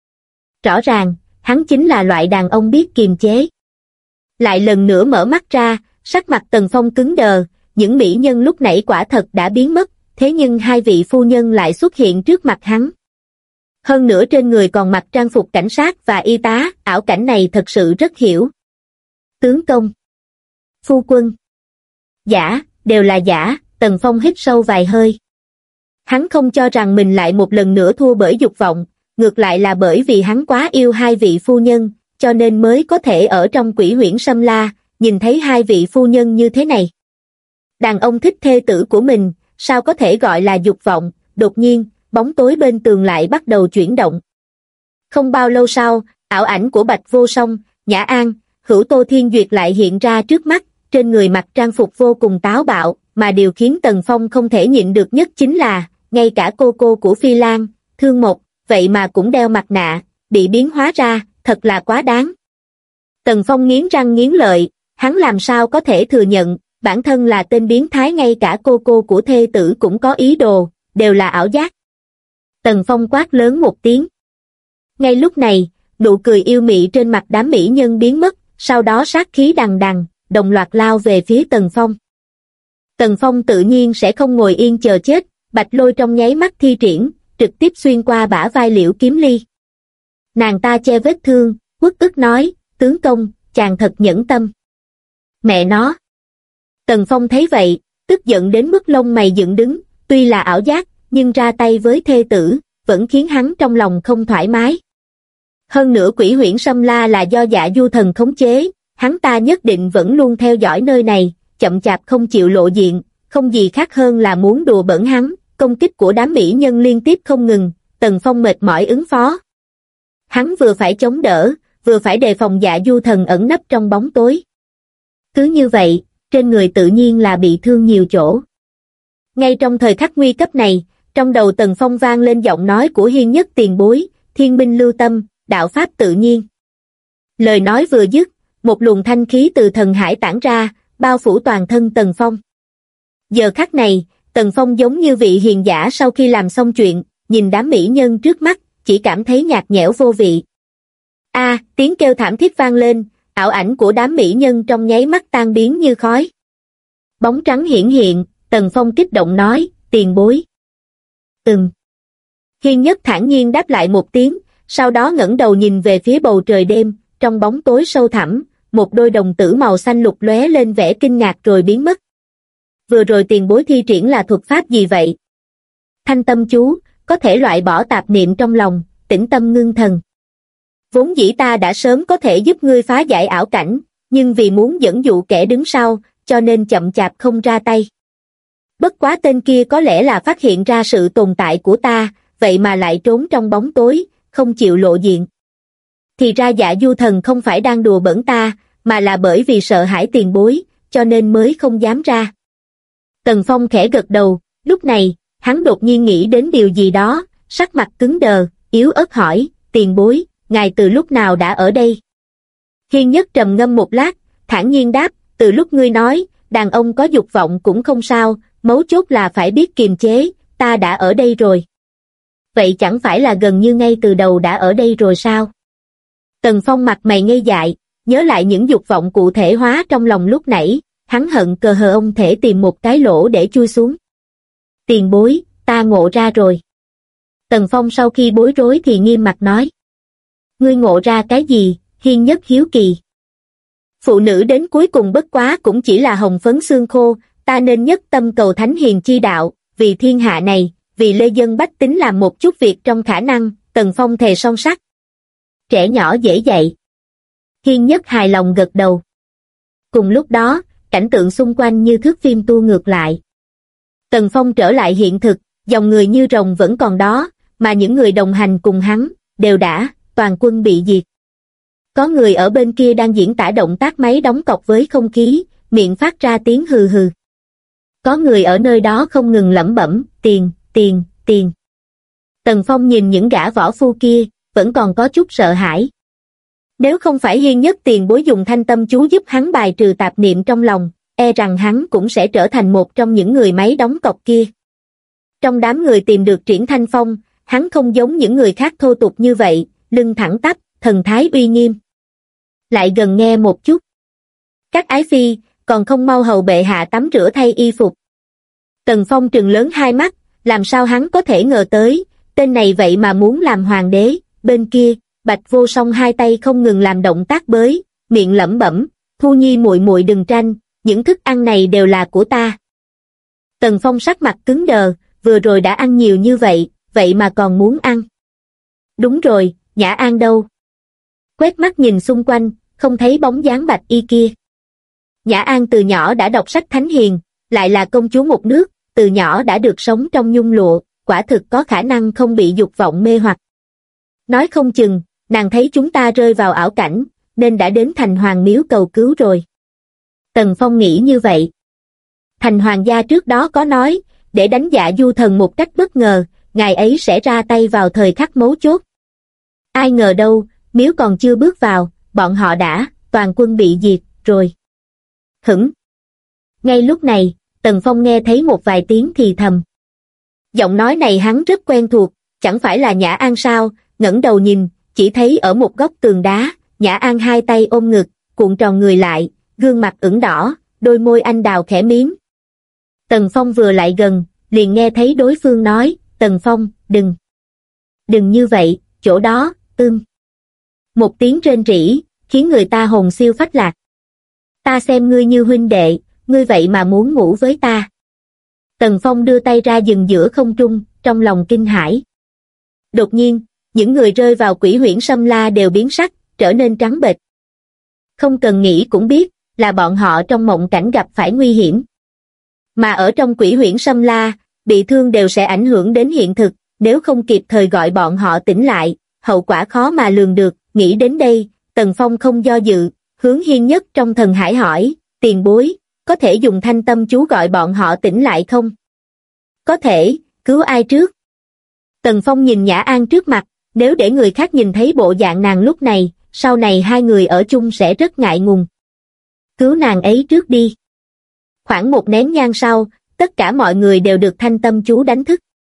Rõ ràng, hắn chính là loại đàn ông biết kiềm chế. Lại lần nữa mở mắt ra, sắc mặt Tần Phong cứng đờ, những mỹ nhân lúc nãy quả thật đã biến mất, thế nhưng hai vị phu nhân lại xuất hiện trước mặt hắn. Hơn nữa trên người còn mặc trang phục cảnh sát và y tá, ảo cảnh này thật sự rất hiểu. Tướng công, phu quân, giả, đều là giả, Tần Phong hít sâu vài hơi. Hắn không cho rằng mình lại một lần nữa thua bởi dục vọng, ngược lại là bởi vì hắn quá yêu hai vị phu nhân, cho nên mới có thể ở trong quỷ huyễn Sâm La, nhìn thấy hai vị phu nhân như thế này. Đàn ông thích thê tử của mình, sao có thể gọi là dục vọng, đột nhiên, bóng tối bên tường lại bắt đầu chuyển động. Không bao lâu sau, ảo ảnh của Bạch Vô Song, Nhã An, Hữu Tô Thiên Duyệt lại hiện ra trước mắt, trên người mặc trang phục vô cùng táo bạo, mà điều khiến Tần Phong không thể nhịn được nhất chính là, ngay cả cô của Phi Lan, Thương Mộc, vậy mà cũng đeo mặt nạ, bị biến hóa ra, thật là quá đáng. Tần Phong nghiến răng nghiến lợi, hắn làm sao có thể thừa nhận, bản thân là tên biến thái, ngay cả cô của thê tử cũng có ý đồ, đều là ảo giác. Tần Phong quát lớn một tiếng. Ngay lúc này, nụ cười yêu mị trên mặt đám mỹ nhân biến mất, sau đó sát khí đằng đằng, đồng loạt lao về phía Tần Phong. Tần Phong tự nhiên sẽ không ngồi yên chờ chết, bạch lôi trong nháy mắt thi triển, trực tiếp xuyên qua bả vai Liễu Kiếm Ly. Nàng ta che vết thương, uất ức nói, tướng công, chàng thật nhẫn tâm. Mẹ nó! Tần Phong thấy vậy, tức giận đến mức lông mày dựng đứng, tuy là ảo giác, nhưng ra tay với thê tử, vẫn khiến hắn trong lòng không thoải mái. Hơn nữa quỷ huyễn Sâm La là do Dạ Du Thần khống chế, hắn ta nhất định vẫn luôn theo dõi nơi này, chậm chạp không chịu lộ diện, không gì khác hơn là muốn đùa bỡn hắn, công kích của đám mỹ nhân liên tiếp không ngừng, Tần Phong mệt mỏi ứng phó. Hắn vừa phải chống đỡ, vừa phải đề phòng Dạ Du Thần ẩn nấp trong bóng tối. Cứ như vậy, trên người tự nhiên là bị thương nhiều chỗ. Ngay trong thời khắc nguy cấp này, trong đầu Tần Phong vang lên giọng nói của Hiên Nhất tiền bối, thiên binh lưu tâm, đạo pháp tự nhiên. Lời nói vừa dứt, một luồng thanh khí từ thần hải tản ra, bao phủ toàn thân Tần Phong. Giờ khắc này, Tần Phong giống như vị hiền giả sau khi làm xong chuyện, nhìn đám mỹ nhân trước mắt, chỉ cảm thấy nhạt nhẽo vô vị. Tiếng kêu thảm thiết vang lên, ảo ảnh của đám mỹ nhân trong nháy mắt tan biến như khói. Bóng trắng hiển hiện, Tần Phong kích động nói, tiền bối. Hiên Nhất thản nhiên đáp lại một tiếng, sau đó ngẩng đầu nhìn về phía bầu trời đêm, trong bóng tối sâu thẳm, một đôi đồng tử màu xanh lục lóe lên vẻ kinh ngạc rồi biến mất. Vừa rồi tiền bối thi triển là thuật pháp gì vậy? Thanh tâm chú, có thể loại bỏ tạp niệm trong lòng, tĩnh tâm ngưng thần. Vốn dĩ ta đã sớm có thể giúp ngươi phá giải ảo cảnh, nhưng vì muốn dẫn dụ kẻ đứng sau, cho nên chậm chạp không ra tay. Bất quá tên kia có lẽ là phát hiện ra sự tồn tại của ta, vậy mà lại trốn trong bóng tối, không chịu lộ diện. Thì ra Dạ Du Thần không phải đang đùa bỡn ta, mà là bởi vì sợ hãi tiền bối, cho nên mới không dám ra. Tần Phong khẽ gật đầu, lúc này, hắn đột nhiên nghĩ đến điều gì đó, sắc mặt cứng đờ, yếu ớt hỏi, tiền bối, ngài từ lúc nào đã ở đây? Hiên Nhất trầm ngâm một lát, thản nhiên đáp, từ lúc ngươi nói, đàn ông có dục vọng cũng không sao, mấu chốt là phải biết kiềm chế, ta đã ở đây rồi. Vậy chẳng phải là gần như ngay từ đầu đã ở đây rồi sao? Tần Phong mặt mày ngây dại, nhớ lại những dục vọng cụ thể hóa trong lòng lúc nãy, hắn hận cờ hờ ông thể tìm một cái lỗ để chui xuống. Tiền bối, ta ngộ ra rồi. Tần Phong sau khi bối rối thì nghiêm mặt nói. Ngươi ngộ ra cái gì? Hiên Nhất hiếu kỳ. Phụ nữ đến cuối cùng bất quá cũng chỉ là hồng phấn xương khô, ta nên nhất tâm cầu thánh hiền chi đạo, vì thiên hạ này, vì lê dân bách tính làm một chút việc trong khả năng, Tần Phong thề son sắt. Trẻ nhỏ dễ dạy. Hiên Nhất hài lòng gật đầu. Cùng lúc đó, cảnh tượng xung quanh như thước phim tua ngược lại. Tần Phong trở lại hiện thực, dòng người như rồng vẫn còn đó, mà những người đồng hành cùng hắn, đều đã, toàn quân bị diệt. Có người ở bên kia đang diễn tả động tác máy đóng cọc với không khí, miệng phát ra tiếng hừ hừ. Có người ở nơi đó không ngừng lẩm bẩm, tiền, tiền, tiền. Tần Phong nhìn những gã võ phu kia, vẫn còn có chút sợ hãi. Nếu không phải Hiên Nhất tiền bối dùng thanh tâm chú giúp hắn bài trừ tạp niệm trong lòng, e rằng hắn cũng sẽ trở thành một trong những người máy đóng cọc kia. Trong đám người tìm được Triển Thanh Phong, hắn không giống những người khác thô tục như vậy, lưng thẳng tắp, thần thái uy nghiêm. Lại gần nghe một chút. Các ái phi, còn không mau hầu bệ hạ tắm rửa thay y phục. Tần Phong trừng lớn hai mắt, làm sao hắn có thể ngờ tới, tên này vậy mà muốn làm hoàng đế. Bên kia, Bạch Vô Song hai tay không ngừng làm động tác bới, miệng lẩm bẩm, Thu Nhi muội muội đừng tranh, những thức ăn này đều là của ta. Tần Phong sắc mặt cứng đờ, vừa rồi đã ăn nhiều như vậy, vậy mà còn muốn ăn. Đúng rồi, Nhã An đâu? Quét mắt nhìn xung quanh, không thấy bóng dáng Bạch Y kia. Nhã An từ nhỏ đã đọc sách thánh hiền, lại là công chúa một nước, từ nhỏ đã được sống trong nhung lụa, quả thực có khả năng không bị dục vọng mê hoặc. Nói không chừng, nàng thấy chúng ta rơi vào ảo cảnh, nên đã đến thành hoàng miếu cầu cứu rồi. Tần Phong nghĩ như vậy. Thành hoàng gia trước đó có nói, để đánh Dạ Du Thần một cách bất ngờ, ngài ấy sẽ ra tay vào thời khắc mấu chốt. Ai ngờ đâu, miếu còn chưa bước vào, bọn họ đã, toàn quân bị diệt, rồi. Ngay lúc này, Tần Phong nghe thấy một vài tiếng thì thầm. Giọng nói này hắn rất quen thuộc, chẳng phải là Nhã An sao, ngẩng đầu nhìn, chỉ thấy ở một góc tường đá, Nhã An hai tay ôm ngực, cuộn tròn người lại, gương mặt ửng đỏ, đôi môi anh đào khẽ miếm. Tần Phong vừa lại gần, liền nghe thấy đối phương nói, Tần Phong, đừng như vậy, chỗ đó, Một tiếng rên rỉ, khiến người ta hồn siêu phách lạc. Ta xem ngươi như huynh đệ, ngươi vậy mà muốn ngủ với ta. Tần Phong đưa tay ra dừng giữa không trung, trong lòng kinh hãi. Đột nhiên, những người rơi vào Quỷ Huyễn Sâm La đều biến sắc, trở nên trắng bệch. Không cần nghĩ cũng biết, là bọn họ trong mộng cảnh gặp phải nguy hiểm. Mà ở trong Quỷ Huyễn Sâm La, bị thương đều sẽ ảnh hưởng đến hiện thực, nếu không kịp thời gọi bọn họ tỉnh lại, hậu quả khó mà lường được. Nghĩ đến đây, Tần Phong không do dự, hướng Hiên Nhất trong thần hải hỏi, tiền bối, có thể dùng thanh tâm chú gọi bọn họ tỉnh lại không? Có thể, cứu ai trước? Tần Phong nhìn Nhã An trước mặt, nếu để người khác nhìn thấy bộ dạng nàng lúc này, sau này hai người ở chung sẽ rất ngại ngùng. Cứu nàng ấy trước đi. Khoảng một nén nhang sau, tất cả mọi người đều được thanh tâm chú đánh thức.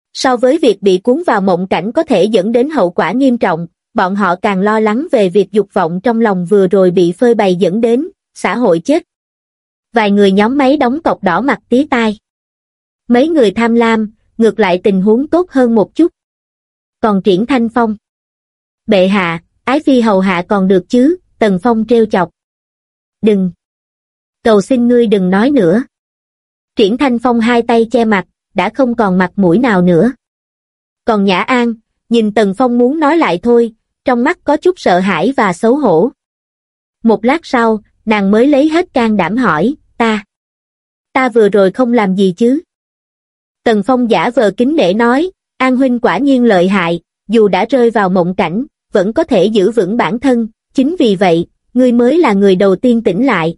So với việc bị cuốn vào mộng cảnh có thể dẫn đến hậu quả nghiêm trọng, bọn họ càng lo lắng về việc dục vọng trong lòng vừa rồi bị phơi bày dẫn đến, xã hội chết. Vài người nhóm máy đóng cọc đỏ mặt tía tai. Mấy người tham lam, ngược lại tình huống tốt hơn một chút. Còn Triển Thanh Phong. Bệ hạ, ái phi hầu hạ còn được chứ, Tần Phong trêu chọc. Đừng. Cầu xin ngươi đừng nói nữa. Triển Thanh Phong hai tay che mặt, đã không còn mặt mũi nào nữa. Còn Nhã An, nhìn Tần Phong muốn nói lại thôi, trong mắt có chút sợ hãi và xấu hổ. Một lát sau, nàng mới lấy hết can đảm hỏi, ta vừa rồi không làm gì chứ? Tần Phong giả vờ kính nể nói, An huynh quả nhiên lợi hại, dù đã rơi vào mộng cảnh, vẫn có thể giữ vững bản thân, chính vì vậy, ngươi mới là người đầu tiên tỉnh lại.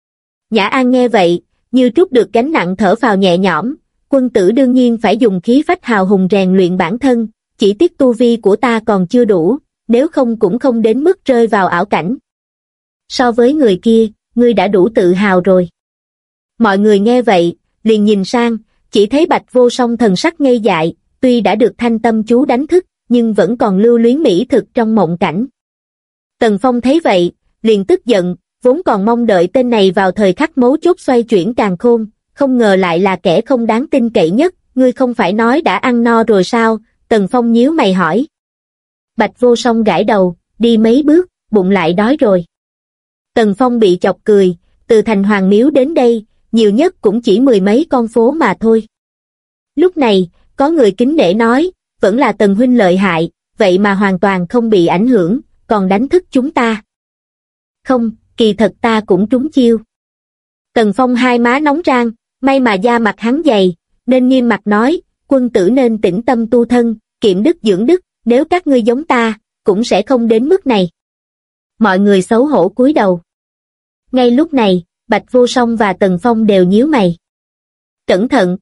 Nhã An nghe vậy, như trút được gánh nặng thở phào nhẹ nhõm, quân tử đương nhiên phải dùng khí phách hào hùng rèn luyện bản thân, chỉ tiếc tu vi của ta còn chưa đủ, nếu không cũng không đến mức rơi vào ảo cảnh. So với người kia, ngươi đã đủ tự hào rồi. Mọi người nghe vậy, liền nhìn sang, chỉ thấy Bạch Vô Song thần sắc ngây dại, tuy đã được Thanh Tâm chú đánh thức, nhưng vẫn còn lưu luyến mỹ thực trong mộng cảnh. Tần Phong thấy vậy, liền tức giận, vốn còn mong đợi tên này vào thời khắc mấu chốt xoay chuyển càn khôn, không ngờ lại là kẻ không đáng tin cậy nhất, ngươi không phải nói đã ăn no rồi sao? Tần Phong nhíu mày hỏi. Bạch Vô Song gãi đầu, đi mấy bước, bụng lại đói rồi. Tần Phong bị chọc cười, từ thành Hoàng Miếu đến đây, nhiều nhất cũng chỉ 10 mấy con phố mà thôi. Lúc này, có người kính nể nói, vẫn là Tần huynh lợi hại, vậy mà hoàn toàn không bị ảnh hưởng, còn đánh thức chúng ta. Không, kỳ thật ta cũng trúng chiêu. Tần Phong hai má nóng rang, may mà da mặt hắn dày, nên nghiêm mặt nói, quân tử nên tĩnh tâm tu thân, kiệm đức dưỡng đức, nếu các ngươi giống ta, cũng sẽ không đến mức này. Mọi người xấu hổ cúi đầu. Ngay lúc này, Bạch Vô Song và Tần Phong đều nhíu mày. Cẩn thận!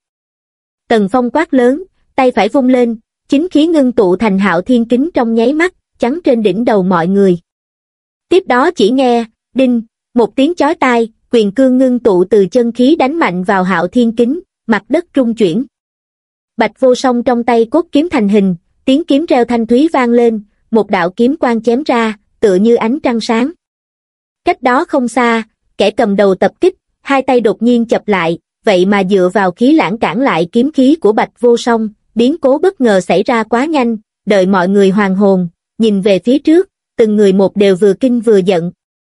Tần Phong quát lớn, tay phải vung lên, chính khí ngưng tụ thành Hạo Thiên Kính trong nháy mắt, chắn trên đỉnh đầu mọi người. Tiếp đó chỉ nghe, đinh, một tiếng chói tai, quyền cương ngưng tụ từ chân khí đánh mạnh vào Hạo Thiên Kính, mặt đất rung chuyển. Bạch Vô Song trong tay cốt kiếm thành hình, tiếng kiếm reo thanh thúy vang lên, một đạo kiếm quang chém ra, tựa như ánh trăng sáng. Cách đó không xa, kẻ cầm đầu tập kích, hai tay đột nhiên chập lại, vậy mà dựa vào khí lãng cản lại kiếm khí của Bạch Vô Song, biến cố bất ngờ xảy ra quá nhanh, đợi mọi người hoàn hồn, nhìn về phía trước, từng người một đều vừa kinh vừa giận.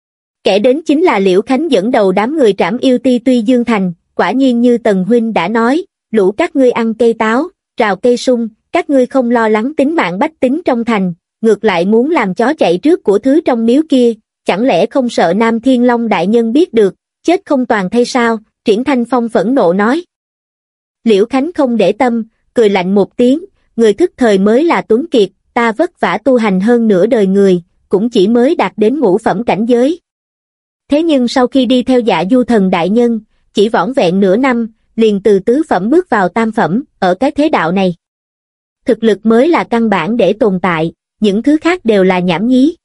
Kẻ đến chính là Liễu Khánh dẫn đầu đám người Trảm Yêu Ti Tuy Dương Thành, quả nhiên như Tần huynh đã nói, lũ các ngươi ăn cây táo, rào cây sung, các ngươi không lo lắng tính mạng bách tính trong thành, ngược lại muốn làm chó chạy trước của thứ trong miếu kia, chẳng lẽ không sợ Nam Thiên Long đại nhân biết được, chết không toàn thây sao? Triển Thanh Phong phẫn nộ nói. Liễu Khánh không để tâm, cười lạnh một tiếng, người thức thời mới là tuấn kiệt, ta vất vả tu hành hơn nửa đời người, cũng chỉ mới đạt đến ngũ phẩm cảnh giới. Thế nhưng sau khi đi theo Dạ Du Thần đại nhân, chỉ vỏn vẹn nửa năm, liền từ tứ phẩm bước vào tam phẩm, ở cái thế đạo này. Thực lực mới là căn bản để tồn tại, những thứ khác đều là nhảm nhí.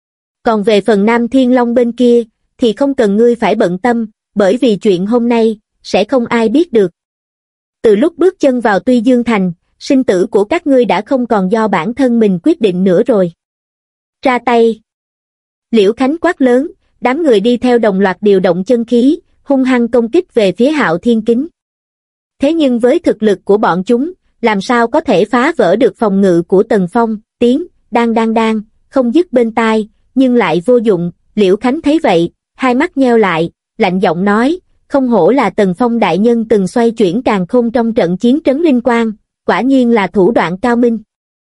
Còn về phần Nam Thiên Long bên kia, thì không cần ngươi phải bận tâm, bởi vì chuyện hôm nay, sẽ không ai biết được. Từ lúc bước chân vào Tuy Dương Thành, sinh tử của các ngươi đã không còn do bản thân mình quyết định nữa rồi. Ra tay! Liễu Khánh quát lớn, đám người đi theo đồng loạt điều động chân khí, hung hăng công kích về phía Hạo Thiên Kính. Thế nhưng với thực lực của bọn chúng, làm sao có thể phá vỡ được phòng ngự của Tần Phong, tiếng, đang, không dứt bên tai, nhưng lại vô dụng. Liễu Khánh thấy vậy, hai mắt nheo lại, lạnh giọng nói, không hổ là Tần Phong đại nhân từng xoay chuyển càn khôn trong trận chiến trấn Linh Quang, quả nhiên là thủ đoạn cao minh.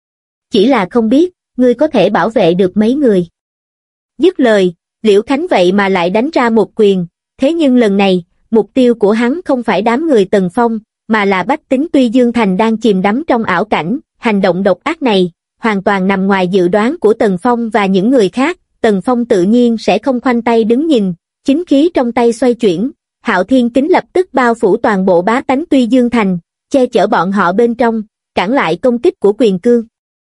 Chỉ là không biết, ngươi có thể bảo vệ được mấy người. Dứt lời, Liễu Khánh vậy mà lại đánh ra một quyền, thế nhưng lần này, mục tiêu của hắn không phải đám người Tần Phong, mà là bách tính Tuy Dương Thành đang chìm đắm trong ảo cảnh. Hành động độc ác này, hoàn toàn nằm ngoài dự đoán của Tần Phong và những người khác. Tần Phong tự nhiên sẽ không khoanh tay đứng nhìn, chính khí trong tay xoay chuyển, Hạo Thiên Kính lập tức bao phủ toàn bộ bá tánh Tuy Dương Thành, che chở bọn họ bên trong, cản lại công kích của Quyền Cương.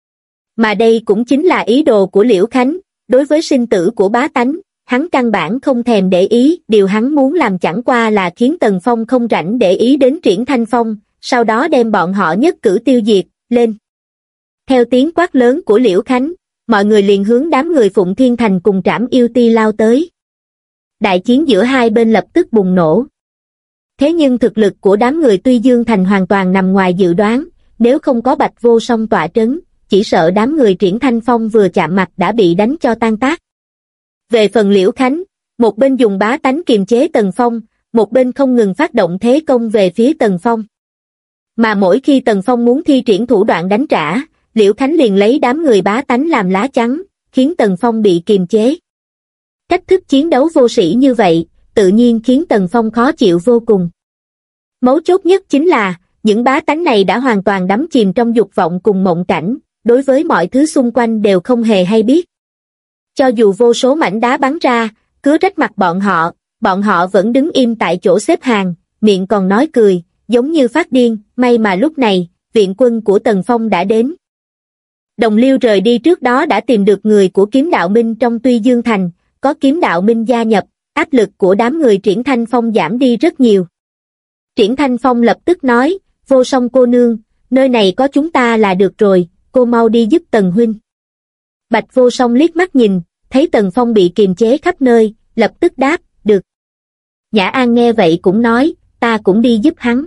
Mà đây cũng chính là ý đồ của Liễu Khánh, đối với sinh tử của bá tánh, hắn căn bản không thèm để ý, điều hắn muốn làm chẳng qua là khiến Tần Phong không rảnh để ý đến Triển Thanh Phong, sau đó đem bọn họ nhất cử tiêu diệt, lên. Theo tiếng quát lớn của Liễu Khánh, mọi người liền hướng đám người Phụng Thiên Thành cùng Trảm Yêu Ti lao tới. Đại chiến giữa hai bên lập tức bùng nổ. Thế nhưng thực lực của đám người Tuy Dương Thành hoàn toàn nằm ngoài dự đoán, nếu không có Bạch Vô Song tọa trấn, chỉ sợ đám người Triển Thanh Phong vừa chạm mặt đã bị đánh cho tan tác. Về phần Liễu Khánh, một bên dùng bá tánh kiềm chế Tần Phong, một bên không ngừng phát động thế công về phía Tần Phong. Mà mỗi khi Tần Phong muốn thi triển thủ đoạn đánh trả, Liễu Khánh liền lấy đám người bá tánh làm lá chắn, khiến Tần Phong bị kiềm chế. Cách thức chiến đấu vô sĩ như vậy, tự nhiên khiến Tần Phong khó chịu vô cùng. Mấu chốt nhất chính là, những bá tánh này đã hoàn toàn đắm chìm trong dục vọng cùng mộng cảnh, đối với mọi thứ xung quanh đều không hề hay biết. Cho dù vô số mảnh đá bắn ra, cứ rách mặt bọn họ vẫn đứng im tại chỗ xếp hàng, miệng còn nói cười, giống như phát điên. May mà lúc này, viện quân của Tần Phong đã đến. Đồng Liêu rời đi trước đó đã tìm được người của Kiếm Đạo Minh trong Tuy Dương Thành, có Kiếm Đạo Minh gia nhập, áp lực của đám người Triển Thanh Phong giảm đi rất nhiều. Triển Thanh Phong lập tức nói, Vô Song cô nương, nơi này có chúng ta là được rồi, cô mau đi giúp Tần huynh. Bạch Vô Song liếc mắt nhìn, thấy Tần Phong bị kiềm chế khắp nơi, lập tức đáp, được. Nhã An nghe vậy cũng nói, ta cũng đi giúp hắn.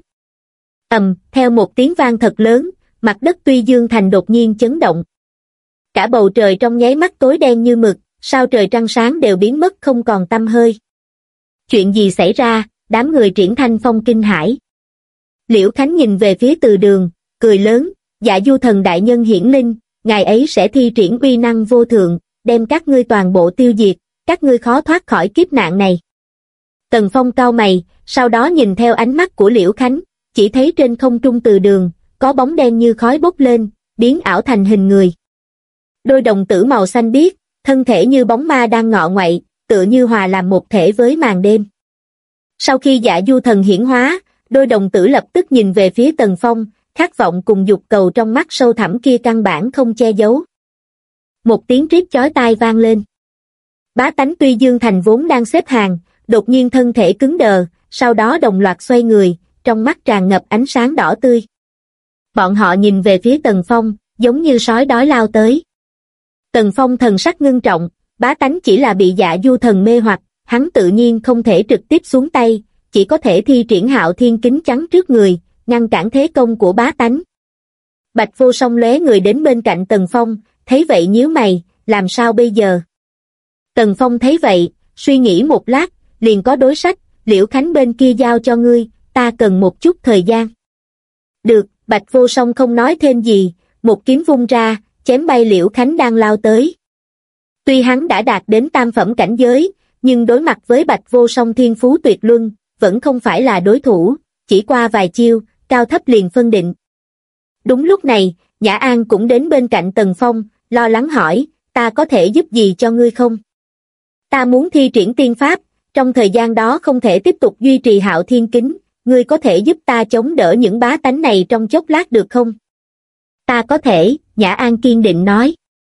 Theo một tiếng vang thật lớn, mặt đất Tuy Dương Thành đột nhiên chấn động. Cả bầu trời trong nháy mắt tối đen như mực, sao trời trăng sáng đều biến mất không còn tăm hơi. Chuyện gì xảy ra? Đám người Triển Thanh Phong kinh hãi. Liễu Khánh nhìn về phía Từ Đường, cười lớn, Dạ Du Thần đại nhân hiển linh, ngài ấy sẽ thi triển uy năng vô thượng, đem các ngươi toàn bộ tiêu diệt, các ngươi khó thoát khỏi kiếp nạn này. Tần Phong cau mày, sau đó nhìn theo ánh mắt của Liễu Khánh, chỉ thấy trên không trung Từ Đường, có bóng đen như khói bốc lên, biến ảo thành hình người. Đôi đồng tử màu xanh biếc, thân thể như bóng ma đang ngọ ngoậy, tựa như hòa làm một thể với màn đêm. Sau khi Dạ Du Thần hiển hóa, đôi đồng tử lập tức nhìn về phía Tần Phong, khát vọng cùng dục cầu trong mắt sâu thẳm kia căn bản không che giấu. Một tiếng rít chói tai vang lên. Bá tánh Tuy Dương Thành vốn đang xếp hàng, đột nhiên thân thể cứng đờ, sau đó đồng loạt xoay người, trong mắt tràn ngập ánh sáng đỏ tươi. Bọn họ nhìn về phía Tần Phong, giống như sói đói lao tới. Tần Phong thần sắc ngưng trọng, bá tánh chỉ là bị Dạ Du Thần mê hoặc, hắn tự nhiên không thể trực tiếp xuống tay, chỉ có thể thi triển Hạo Thiên Kính chắn trước người, ngăn cản thế công của bá tánh. Bạch Vô Song lóe người đến bên cạnh Tần Phong, thấy vậy nhíu mày, làm sao bây giờ? Tần Phong thấy vậy, suy nghĩ một lát, liền có đối sách, Liễu Khánh bên kia giao cho ngươi, ta cần một chút thời gian. Được, Bạch Vô Song không nói thêm gì, một kiếm vung ra, chém bay Liễu Khánh đang lao tới. Tuy hắn đã đạt đến tam phẩm cảnh giới, nhưng đối mặt với Bạch Vô Song thiên phú tuyệt luân, vẫn không phải là đối thủ, chỉ qua vài chiêu, cao thấp liền phân định. Đúng lúc này, Nhã An cũng đến bên cạnh Tần Phong, lo lắng hỏi, ta có thể giúp gì cho ngươi không? Ta muốn thi triển tiên pháp, trong thời gian đó không thể tiếp tục duy trì Hạo Thiên Kính, ngươi có thể giúp ta chống đỡ những bá tánh này trong chốc lát được không? Ta có thể, Nhã An kiên định nói.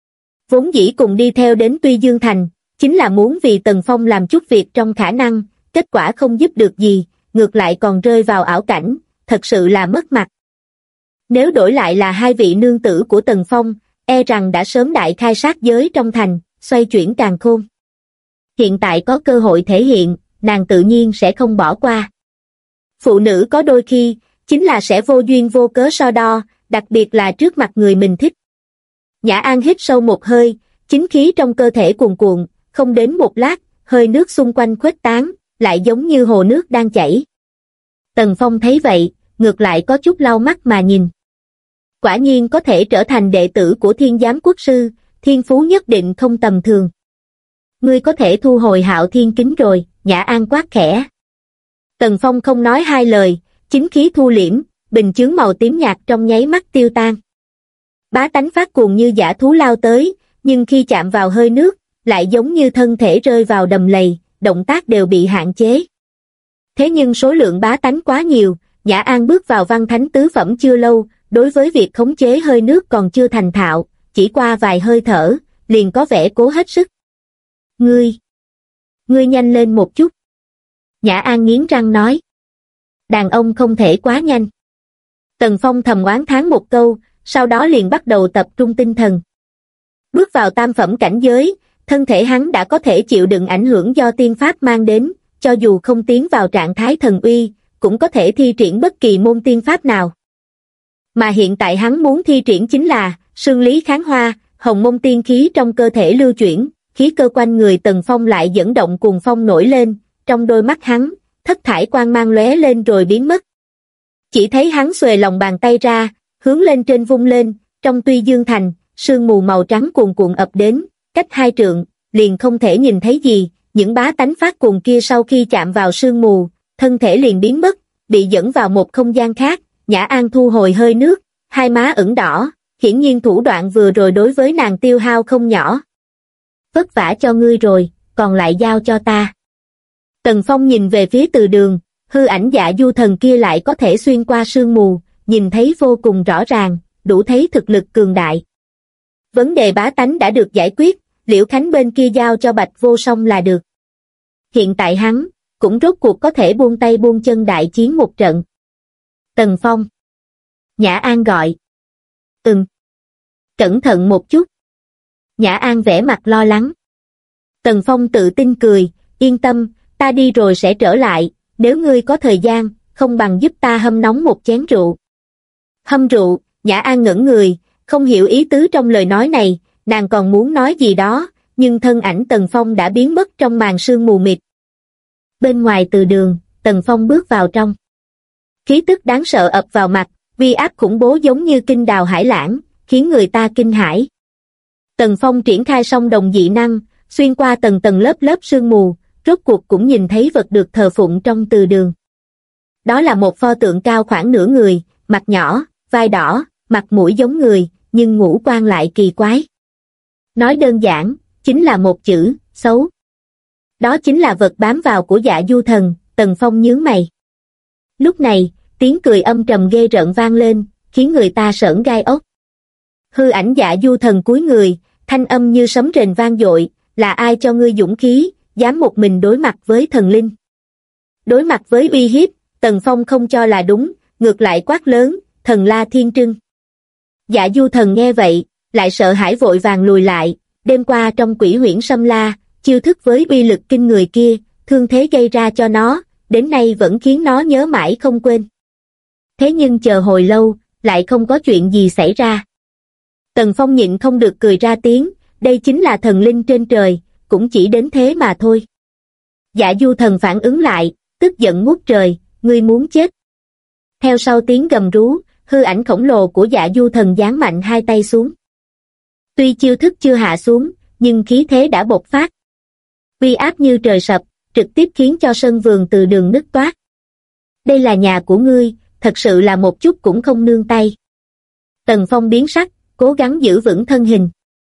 Vốn dĩ cùng đi theo đến Tuy Dương Thành, chính là muốn vì Tần Phong làm chút việc trong khả năng, kết quả không giúp được gì, ngược lại còn rơi vào ảo cảnh, thật sự là mất mặt. Nếu đổi lại là hai vị nương tử của Tần Phong, e rằng đã sớm đại khai sát giới trong thành, xoay chuyển càn khôn. Hiện tại có cơ hội thể hiện, nàng tự nhiên sẽ không bỏ qua. Phụ nữ có đôi khi, chính là sẽ vô duyên vô cớ so đo, đặc biệt là trước mặt người mình thích. Nhã An hít sâu một hơi, chính khí trong cơ thể cuồn cuộn, không đến một lát, hơi nước xung quanh khuếch tán, lại giống như hồ nước đang chảy. Tần Phong thấy vậy, ngược lại có chút lau mắt mà nhìn. Quả nhiên có thể trở thành đệ tử của Thiên Giám Quốc Sư, thiên phú nhất định không tầm thường. Ngươi có thể thu hồi Hạo Thiên Kính rồi, Nhã An quát khẽ. Tần Phong không nói hai lời, chính khí thu liễm, bình chướng màu tím nhạt trong nháy mắt tiêu tan. Bá tánh phát cuồng như dã thú lao tới, nhưng khi chạm vào hơi nước, lại giống như thân thể rơi vào đầm lầy, động tác đều bị hạn chế. Thế nhưng số lượng bá tánh quá nhiều, Nhã An bước vào văn thánh tứ phẩm chưa lâu, đối với việc khống chế hơi nước còn chưa thành thạo, chỉ qua vài hơi thở, liền có vẻ cố hết sức. Ngươi nhanh lên một chút. Nhã An nghiến răng nói. Đàn ông không thể quá nhanh. Tần Phong thầm oán thán một câu, sau đó liền bắt đầu tập trung tinh thần. Bước vào tam phẩm cảnh giới, thân thể hắn đã có thể chịu đựng ảnh hưởng do tiên pháp mang đến, cho dù không tiến vào trạng thái thần uy, cũng có thể thi triển bất kỳ môn tiên pháp nào. Mà hiện tại hắn muốn thi triển chính là Sương Lý Kháng Hoa, hồng môn tiên khí trong cơ thể lưu chuyển, khí cơ quanh người Tần Phong lại dẫn động cuồng phong nổi lên, trong đôi mắt hắn, thất thải quang mang lóe lên rồi biến mất. Chỉ thấy hắn xuề lòng bàn tay ra, hướng lên trên vung lên, trong Tuy Dương Thành, sương mù màu trắng cuồn cuộn ập đến, cách 2 trượng, liền không thể nhìn thấy gì, những bá tánh phát cuồng kia sau khi chạm vào sương mù, thân thể liền biến mất, bị dẫn vào một không gian khác. Nhã An thu hồi hơi nước, hai má ửng đỏ, hiển nhiên thủ đoạn vừa rồi đối với nàng tiêu hao không nhỏ. Vất vả cho ngươi rồi, còn lại giao cho ta. Tần Phong nhìn về phía Từ Đường, hư ảnh Dạ Du Thần kia lại có thể xuyên qua sương mù, nhìn thấy vô cùng rõ ràng, đủ thấy thực lực cường đại. Vấn đề bá tánh đã được giải quyết, Liễu Khánh bên kia giao cho Bạch Vô Song là được. Hiện tại hắn, cũng rốt cuộc có thể buông tay buông chân đại chiến một trận. Tần Phong. Nhã An gọi. Cẩn thận một chút. Nhã An vẻ mặt lo lắng. Tần Phong tự tin cười, yên tâm, ta đi rồi sẽ trở lại, nếu ngươi có thời gian, không bằng giúp ta hâm nóng một chén rượu. Hâm rượu, Nhã An ngẩn người, không hiểu ý tứ trong lời nói này, nàng còn muốn nói gì đó, nhưng thân ảnh Tần Phong đã biến mất trong màn sương mù mịt. Bên ngoài Từ Đường, Tần Phong bước vào trong. Khí tức đáng sợ ập vào mặt, uy áp khủng bố giống như kinh đào hải lãng, khiến người ta kinh hãi. Tần Phong triển khai song đồng dị năng, xuyên qua tầng tầng lớp lớp sương mù, rốt cuộc cũng nhìn thấy vật được thờ phụng trong Từ Đường. Đó là một pho tượng cao khoảng nửa người, mặt nhỏ, vai đỏ, mặt mũi giống người, nhưng ngũ quan lại kỳ quái. Nói đơn giản, chính là một chữ, xấu. Đó chính là vật bám vào của Dạ Du Thần, Tần Phong nhướng mày. Lúc này, tiếng cười âm trầm ghê rợn vang lên, khiến người ta sởn gai ốc. Hư ảnh Dạ Du Thần cúi người, thanh âm như sấm rền vang dội, là ai cho ngươi dũng khí, dám một mình đối mặt với thần linh. Đối mặt với uy hiếp, Tần Phong không cho là đúng, ngược lại quát lớn, thần La Thiên Trưng. Dạ Du Thần nghe vậy, lại sợ hãi vội vàng lùi lại, đêm qua trong Quỷ Huyễn Sâm La, chiêu thức với uy lực kinh người kia, thương thế gây ra cho nó, đến nay vẫn khiến nó nhớ mãi không quên. Thế nhưng chờ hồi lâu, lại không có chuyện gì xảy ra. Tần Phong nhịn không được cười ra tiếng, đây chính là thần linh trên trời, cũng chỉ đến thế mà thôi. Dạ Du Thần phản ứng lại, tức giận ngút trời, ngươi muốn chết. Theo sau tiếng gầm rú, hư ảnh khổng lồ của Dạ Du Thần giáng mạnh hai tay xuống. Tuy chiêu thức chưa hạ xuống, nhưng khí thế đã bộc phát. Uy áp như trời sập, trực tiếp khiến cho sân vườn Từ Đường nứt toác. Đây là nhà của ngươi, thật sự là một chút cũng không nương tay. Tần Phong biến sắc, cố gắng giữ vững thân hình.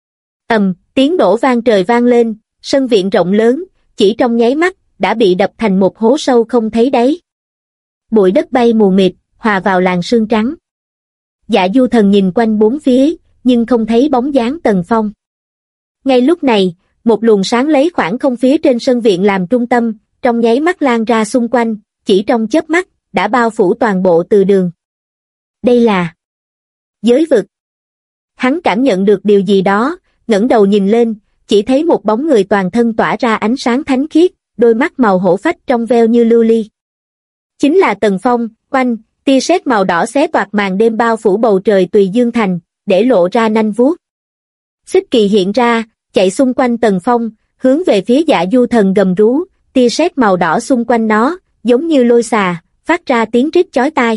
Tiếng nổ vang trời vang lên, sân viện rộng lớn, chỉ trong nháy mắt, đã bị đập thành một hố sâu không thấy đáy. Bụi đất bay mù mịt, hòa vào làn sương trắng. Dạ Du Thần nhìn quanh bốn phía, nhưng không thấy bóng dáng Tần Phong. Ngay lúc này, một luồng sáng lấy khoảng không phía trên sân viện làm trung tâm, trong nháy mắt lan ra xung quanh, chỉ trong chớp mắt, đã bao phủ toàn bộ Từ Đường. Đây là giới vực. Hắn cảm nhận được điều gì đó, ngẩng đầu nhìn lên, chỉ thấy một bóng người toàn thân tỏa ra ánh sáng thánh khiết, đôi mắt màu hổ phách trong veo như lưu ly. Chính là Tần Phong, oanh, tia sét màu đỏ xé toạc màn đêm bao phủ bầu trời Tùy Dương Thành, để lộ ra nanh vuốt. Xích Kỳ hiện ra, chạy xung quanh Tần Phong, hướng về phía Dạ Du Thần gầm rú, tia sét màu đỏ xung quanh nó, giống như lôi xà, phát ra tiếng rít chói tai.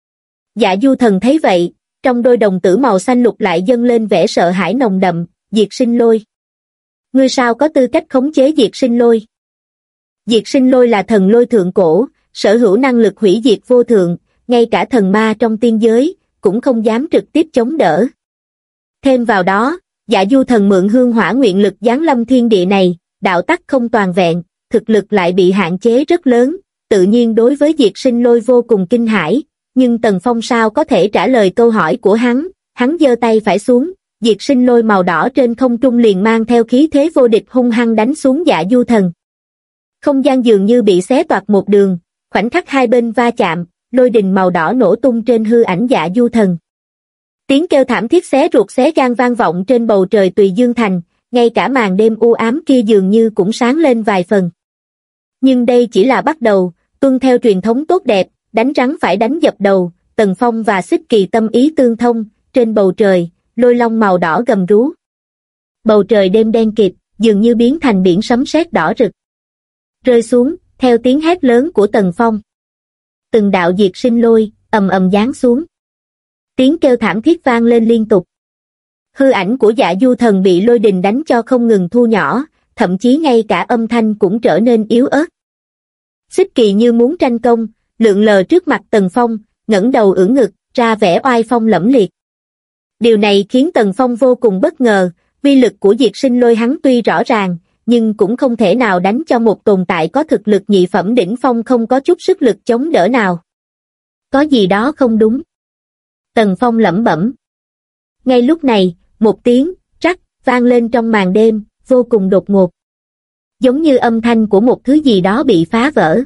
Dạ Du Thần thấy vậy, trong đôi đồng tử màu xanh lục lại dâng lên vẻ sợ hãi nồng đậm, Diệt Sinh Lôi. Ngươi sao có tư cách khống chế Diệt Sinh Lôi? Diệt Sinh Lôi là thần lôi thượng cổ, sở hữu năng lực hủy diệt vô thượng, ngay cả thần ma trong tiên giới, cũng không dám trực tiếp chống đỡ. Thêm vào đó, Dạ Du Thần mượn hương hỏa nguyện lực giáng lâm thiên địa này, đạo tắc không toàn vẹn, thực lực lại bị hạn chế rất lớn, tự nhiên đối với Diệt Sinh Lôi vô cùng kinh hãi, nhưng Tần Phong sao có thể trả lời câu hỏi của hắn giơ tay phải xuống, Diệt Sinh Lôi màu đỏ trên không trung liền mang theo khí thế vô địch hung hăng đánh xuống Dạ Du Thần. Không gian dường như bị xé toạc một đường, khoảnh khắc hai bên va chạm, lôi đình màu đỏ nổ tung trên hư ảnh Dạ Du Thần. Tiếng kêu thảm thiết xé ruột xé gan vang vọng trên bầu trời Tùy Dương Thành, ngay cả màn đêm u ám kia dường như cũng sáng lên vài phần. Nhưng đây chỉ là bắt đầu, tuân theo truyền thống tốt đẹp, đánh rắn phải đánh dập đầu, Tần Phong và Xích Kỳ tâm ý tương thông, trên bầu trời, lôi long màu đỏ gầm rú. Bầu trời đêm đen kịt, dường như biến thành biển sấm sét đỏ rực. Rơi xuống, theo tiếng hét lớn của Tần Phong. Từng đạo diệt sinh lôi, ầm ầm giáng xuống. Tiếng kêu thảm thiết vang lên liên tục. Hư ảnh của Dạ Du Thần bị lôi đình đánh cho không ngừng thu nhỏ, thậm chí ngay cả âm thanh cũng trở nên yếu ớt. Xích Kỳ như muốn tranh công, lượn lờ trước mặt Tần Phong, ngẩng đầu ưỡn ngực, ra vẻ oai phong lẫm liệt. Điều này khiến Tần Phong vô cùng bất ngờ, vi lực của diệt sinh lôi hắn tuy rõ ràng, nhưng cũng không thể nào đánh cho một tồn tại có thực lực nhị phẩm đỉnh phong không có chút sức lực chống đỡ nào. Có gì đó không đúng. Tần Phong lẩm bẩm. Ngay lúc này, một tiếng rắc vang lên trong màn đêm, vô cùng đột ngột. Giống như âm thanh của một thứ gì đó bị phá vỡ.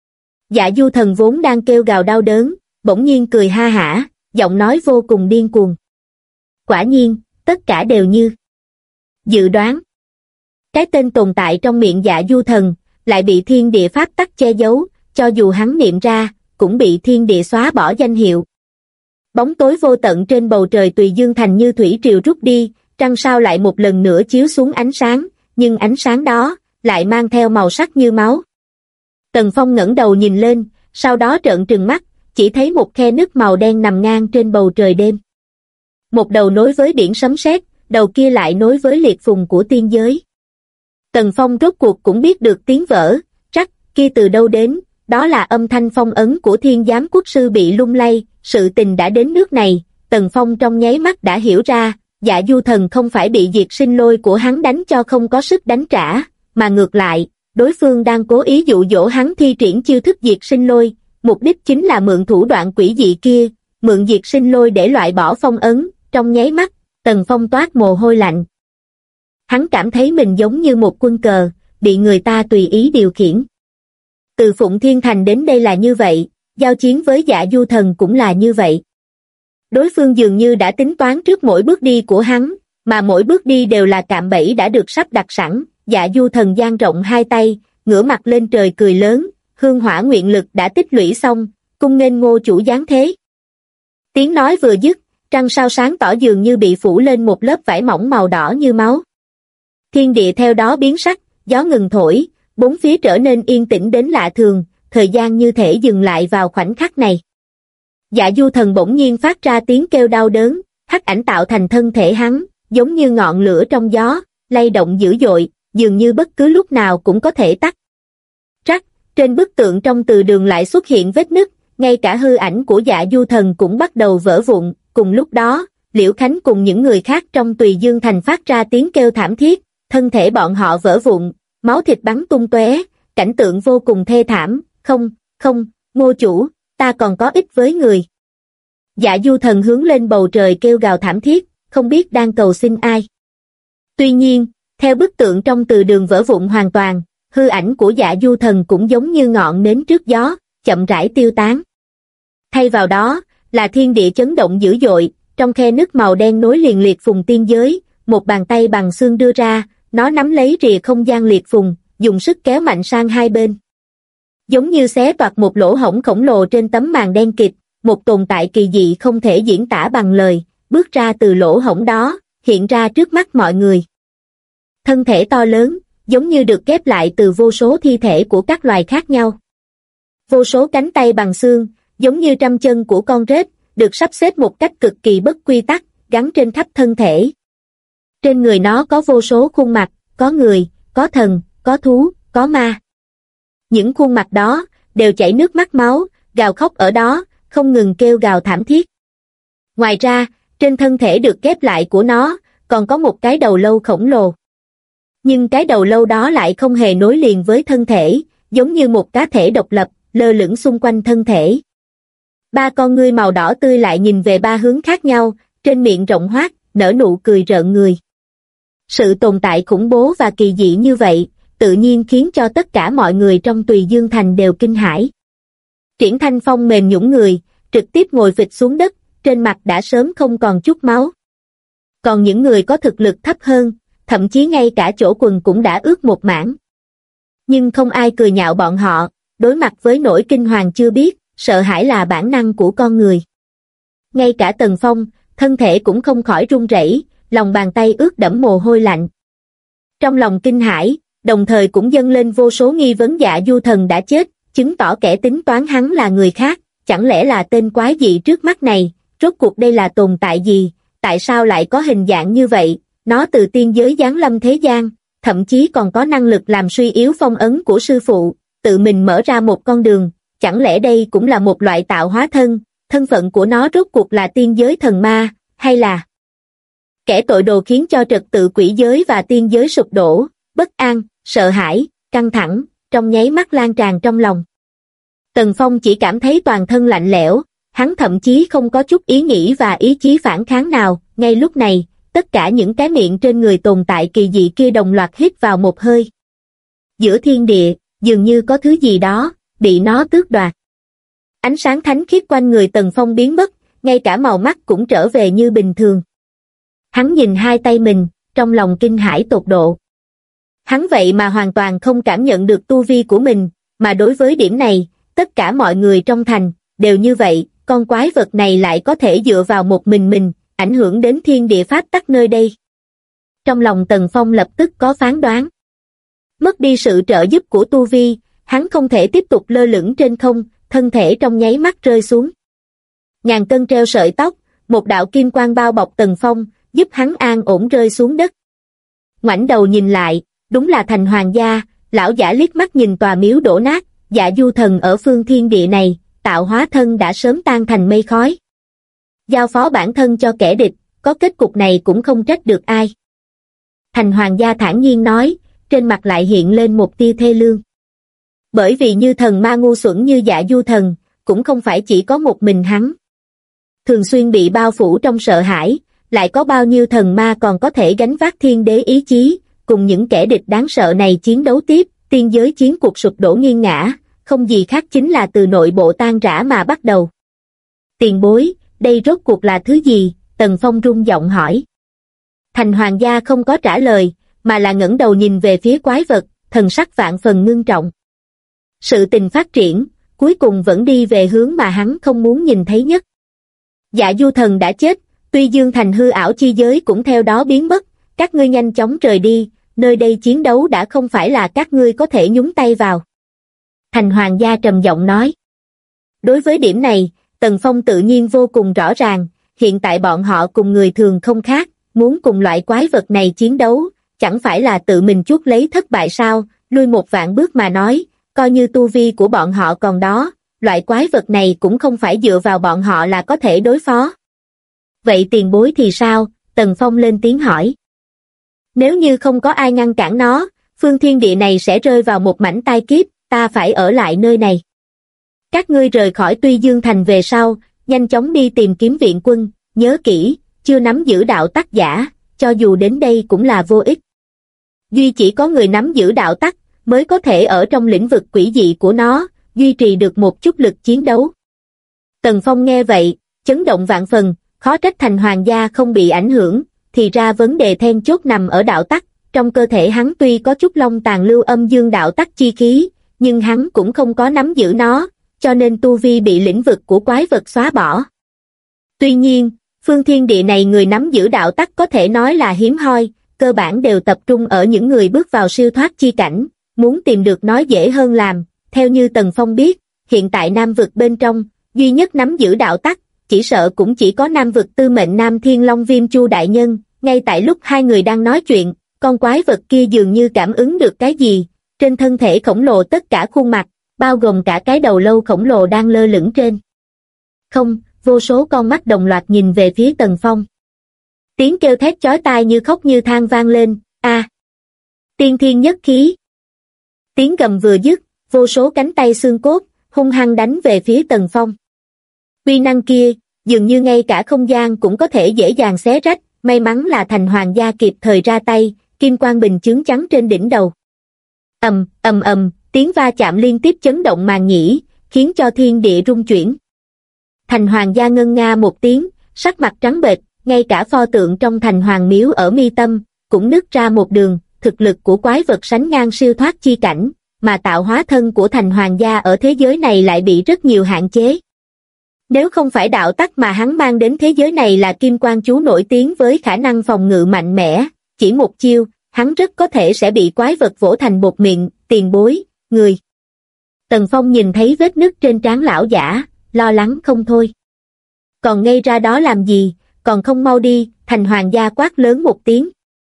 Dạ Du Thần vốn đang kêu gào đau đớn, bỗng nhiên cười ha hả, giọng nói vô cùng điên cuồng. Quả nhiên, tất cả đều như dự đoán. Cái tên tồn tại trong miệng Dạ Du Thần lại bị thiên địa pháp tắc che giấu, cho dù hắn niệm ra, cũng bị thiên địa xóa bỏ danh hiệu. Bóng tối vô tận trên bầu trời Tùy Dương Thành như thủy triều rút đi, trăng sao lại một lần nữa chiếu xuống ánh sáng, nhưng ánh sáng đó lại mang theo màu sắc như máu. Tần Phong ngẩng đầu nhìn lên, sau đó trợn trừng mắt, chỉ thấy một khe nứt màu đen nằm ngang trên bầu trời đêm. Một đầu nối với biển sấm sét, đầu kia lại nối với liệt phùng của tiên giới. Tần Phong rốt cuộc cũng biết được tiếng vỡ, rắc kia từ đâu đến, đó là âm thanh phong ấn của Thiên Giám Quốc Sư bị lung lay. Sự tình đã đến nước này, Tần Phong trong nháy mắt đã hiểu ra, Dạ Du Thần không phải bị diệt sinh lôi của hắn đánh cho không có sức đánh trả, mà ngược lại, đối phương đang cố ý dụ dỗ hắn thi triển chiêu thức diệt sinh lôi, mục đích chính là mượn thủ đoạn quỷ dị kia, mượn diệt sinh lôi để loại bỏ phong ấn. Trong nháy mắt, Tần Phong toát mồ hôi lạnh. Hắn cảm thấy mình giống như một quân cờ, bị người ta tùy ý điều khiển. Từ Phụng Thiên Thành đến đây là như vậy, giao chiến với Dạ Du Thần cũng là như vậy. Đối phương dường như đã tính toán trước mỗi bước đi của hắn, mà mỗi bước đi đều là cạm bẫy đã được sắp đặt sẵn. Dạ Du Thần dang rộng hai tay, ngửa mặt lên trời cười lớn, hương hỏa nguyện lực đã tích lũy xong, cung nghênh Ngô chủ giáng thế. Tiếng nói vừa dứt, trăng sao sáng tỏ dường như bị phủ lên một lớp vải mỏng màu đỏ như máu. Thiên địa theo đó biến sắc, gió ngừng thổi, bốn phía trở nên yên tĩnh đến lạ thường, thời gian như thể dừng lại vào khoảnh khắc này. Dạ Du Thần bỗng nhiên phát ra tiếng kêu đau đớn, hắc ảnh tạo thành thân thể hắn, giống như ngọn lửa trong gió, lay động dữ dội, dường như bất cứ lúc nào cũng có thể tắt. Rắc, trên bức tượng trong từ đường lại xuất hiện vết nứt, ngay cả hư ảnh của Dạ Du Thần cũng bắt đầu vỡ vụn. Cùng lúc đó, Liễu Khánh cùng những người khác trong Tùy Dương Thành phát ra tiếng kêu thảm thiết, thân thể bọn họ vỡ vụn, máu thịt bắn tung tóe, cảnh tượng vô cùng thê thảm. Không, Ngô chủ, ta còn có ích với người. Dạ Du Thần hướng lên bầu trời kêu gào thảm thiết, không biết đang cầu xin ai. Tuy nhiên, theo bức tượng trong từ đường vỡ vụn hoàn toàn, hư ảnh của Dạ Du Thần cũng giống như ngọn nến trước gió, chậm rãi tiêu tán. Thay vào đó, là thiên địa chấn động dữ dội, trong khe nứt màu đen nối liền liệt phùng tiên giới, một bàn tay bằng xương đưa ra, nó nắm lấy rìa không gian liệt phùng, dùng sức kéo mạnh sang hai bên. Giống như xé toạc một lỗ hổng khổng lồ trên tấm màn đen kịt, một tồn tại kỳ dị không thể diễn tả bằng lời, bước ra từ lỗ hổng đó, hiện ra trước mắt mọi người. Thân thể to lớn, giống như được ghép lại từ vô số thi thể của các loài khác nhau. Vô số cánh tay bằng xương, giống như trăm chân của con rết, được sắp xếp một cách cực kỳ bất quy tắc, gắn trên khắp thân thể. Trên người nó có vô số khuôn mặt, có người, có thần, có thú, có ma. Những khuôn mặt đó, đều chảy nước mắt máu, gào khóc ở đó, không ngừng kêu gào thảm thiết. Ngoài ra, trên thân thể được ghép lại của nó, còn có một cái đầu lâu khổng lồ. Nhưng cái đầu lâu đó lại không hề nối liền với thân thể, giống như một cá thể độc lập, lơ lửng xung quanh thân thể. Ba con ngươi màu đỏ tươi lại nhìn về ba hướng khác nhau, trên miệng rộng hoác, nở nụ cười rợn người. Sự tồn tại khủng bố và kỳ dị như vậy, tự nhiên khiến cho tất cả mọi người trong Tùy Dương Thành đều kinh hãi. Triển Thanh Phong mềm nhũn người, trực tiếp ngồi phịch xuống đất, trên mặt đã sớm không còn chút máu. Còn những người có thực lực thấp hơn, thậm chí ngay cả chỗ quần cũng đã ướt một mảng. Nhưng không ai cười nhạo bọn họ, đối mặt với nỗi kinh hoàng chưa biết, sợ hãi là bản năng của con người. Ngay cả Tần Phong, thân thể cũng không khỏi run rẩy, lòng bàn tay ướt đẫm mồ hôi lạnh. Trong lòng kinh hãi, đồng thời cũng dâng lên vô số nghi vấn Dạ Du Thần đã chết, chứng tỏ kẻ tính toán hắn là người khác, chẳng lẽ là tên quái dị trước mắt này, rốt cuộc đây là tồn tại gì, tại sao lại có hình dạng như vậy, nó từ tiên giới giáng lâm thế gian, thậm chí còn có năng lực làm suy yếu phong ấn của sư phụ, tự mình mở ra một con đường, chẳng lẽ đây cũng là một loại tạo hóa thân phận của nó rốt cuộc là tiên giới thần ma, hay là kẻ tội đồ khiến cho trật tự quỷ giới và tiên giới sụp đổ, bất an, sợ hãi, căng thẳng, trong nháy mắt lan tràn trong lòng. Tần Phong chỉ cảm thấy toàn thân lạnh lẽo, hắn thậm chí không có chút ý nghĩ và ý chí phản kháng nào, ngay lúc này, tất cả những cái miệng trên người tồn tại kỳ dị kia đồng loạt hít vào một hơi. Giữa thiên địa, dường như có thứ gì đó, bị nó tước đoạt. Ánh sáng thánh khiết quanh người Tần Phong biến mất, ngay cả màu mắt cũng trở về như bình thường. Hắn nhìn hai tay mình, trong lòng kinh hãi tột độ. Hắn vậy mà hoàn toàn không cảm nhận được tu vi của mình, mà đối với điểm này, tất cả mọi người trong thành, đều như vậy, con quái vật này lại có thể dựa vào một mình, ảnh hưởng đến thiên địa pháp tắc nơi đây. Trong lòng Tần Phong lập tức có phán đoán. Mất đi sự trợ giúp của tu vi, hắn không thể tiếp tục lơ lửng trên không, thân thể trong nháy mắt rơi xuống. Ngàn cân treo sợi tóc, một đạo kim quang bao bọc Tần Phong, giúp hắn an ổn rơi xuống đất. Ngoảnh đầu nhìn lại, đúng là Thành Hoàng gia, lão giả liếc mắt nhìn tòa miếu đổ nát, Dạ Du Thần ở phương thiên địa này, tạo hóa thân đã sớm tan thành mây khói. Giao phó bản thân cho kẻ địch, có kết cục này cũng không trách được ai. Thành Hoàng gia thản nhiên nói, trên mặt lại hiện lên một tia thê lương. Bởi vì như thần ma ngu xuẩn như Dạ Du Thần, cũng không phải chỉ có một mình hắn. Thường xuyên bị bao phủ trong sợ hãi, lại có bao nhiêu thần ma còn có thể gánh vác thiên đế ý chí, cùng những kẻ địch đáng sợ này chiến đấu tiếp, tiên giới chiến cuộc sụp đổ nghiêng ngã, không gì khác chính là từ nội bộ tan rã mà bắt đầu. Tiền bối, đây rốt cuộc là thứ gì? Tần Phong rung giọng hỏi. Thành Hoàng gia không có trả lời, mà là ngẩng đầu nhìn về phía quái vật, thần sắc vạn phần ngưng trọng. Sự tình phát triển, cuối cùng vẫn đi về hướng mà hắn không muốn nhìn thấy nhất. Dạ Du Thần đã chết, tuy Dương Thành hư ảo chi giới cũng theo đó biến mất, các ngươi nhanh chóng rời đi, nơi đây chiến đấu đã không phải là các ngươi có thể nhúng tay vào. Thành Hoàng gia trầm giọng nói. Đối với điểm này, Tần Phong tự nhiên vô cùng rõ ràng, hiện tại bọn họ cùng người thường không khác, muốn cùng loại quái vật này chiến đấu, chẳng phải là tự mình chuốc lấy thất bại sao, lui một vạn bước mà nói, coi như tu vi của bọn họ còn đó, loại quái vật này cũng không phải dựa vào bọn họ là có thể đối phó. Vậy tiền bối thì sao? Tần Phong lên tiếng hỏi. Nếu như không có ai ngăn cản nó, phương thiên địa này sẽ rơi vào một mảnh tai kiếp, ta phải ở lại nơi này. Các ngươi rời khỏi Tuy Dương Thành về sau, nhanh chóng đi tìm kiếm viện quân, nhớ kỹ, chưa nắm giữ đạo tắc giả, cho dù đến đây cũng là vô ích. Duy chỉ có người nắm giữ đạo tắc, mới có thể ở trong lĩnh vực quỷ dị của nó, duy trì được một chút lực chiến đấu. Tần Phong nghe vậy, chấn động vạn phần, khó trách Thành Hoàng gia không bị ảnh hưởng, thì ra vấn đề then chốt nằm ở đạo tắc, trong cơ thể hắn tuy có chút long tàn lưu âm dương đạo tắc chi khí, nhưng hắn cũng không có nắm giữ nó, cho nên tu vi bị lĩnh vực của quái vật xóa bỏ. Tuy nhiên, phương thiên địa này người nắm giữ đạo tắc có thể nói là hiếm hoi, cơ bản đều tập trung ở những người bước vào siêu thoát chi cảnh, muốn tìm được nó dễ hơn làm, theo như Tần Phong biết, hiện tại Nam vực bên trong, duy nhất nắm giữ đạo tắc, chỉ sợ cũng chỉ có Nam vực tư mệnh Nam Thiên Long Viêm Chu đại nhân, ngay tại lúc hai người đang nói chuyện, con quái vật kia dường như cảm ứng được cái gì, trên thân thể khổng lồ tất cả khuôn mặt, bao gồm cả cái đầu lâu khổng lồ đang lơ lửng trên. Không, vô số con mắt đồng loạt nhìn về phía Tần Phong. Tiếng kêu thét chói tai như khóc như than vang lên, a, tiên thiên nhất khí. Tiếng gầm vừa dứt, vô số cánh tay xương cốt, hung hăng đánh về phía Tần Phong. Uy năng kia, dường như ngay cả không gian cũng có thể dễ dàng xé rách, may mắn là Thành Hoàng gia kịp thời ra tay, kim quang bình chướng chắn trên đỉnh đầu. Ầm, tiếng va chạm liên tiếp chấn động màn nhĩ, khiến cho thiên địa rung chuyển. Thành Hoàng gia ngân nga một tiếng, sắc mặt trắng bệch, ngay cả pho tượng trong Thành Hoàng miếu ở mi tâm cũng nứt ra một đường. Thực lực của quái vật sánh ngang siêu thoát chi cảnh, mà tạo hóa thân của Thành Hoàng gia ở thế giới này lại bị rất nhiều hạn chế. Nếu không phải đạo tắc mà hắn mang đến thế giới này là Kim Quang chú nổi tiếng với khả năng phòng ngự mạnh mẽ, chỉ một chiêu, hắn rất có thể sẽ bị quái vật vỗ thành bột mịn. Tiền bối, người. Tần Phong nhìn thấy vết nứt trên trán lão giả, lo lắng không thôi. Còn ngây ra đó làm gì, còn không mau đi, Thành Hoàng gia quát lớn một tiếng.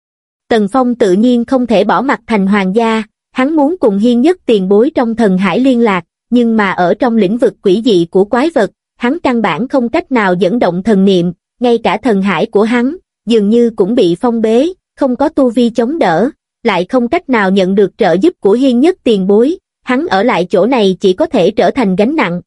Tần Phong tự nhiên không thể bỏ mặc Thành Hoàng gia, hắn muốn cùng Hiên Nhất tiền bối trong thần hải liên lạc, nhưng mà ở trong lĩnh vực quỷ dị của quái vật, hắn căn bản không cách nào dẫn động thần niệm, ngay cả thần hải của hắn, dường như cũng bị phong bế, không có tu vi chống đỡ, lại không cách nào nhận được trợ giúp của Hiên Nhất tiền bối, hắn ở lại chỗ này chỉ có thể trở thành gánh nặng.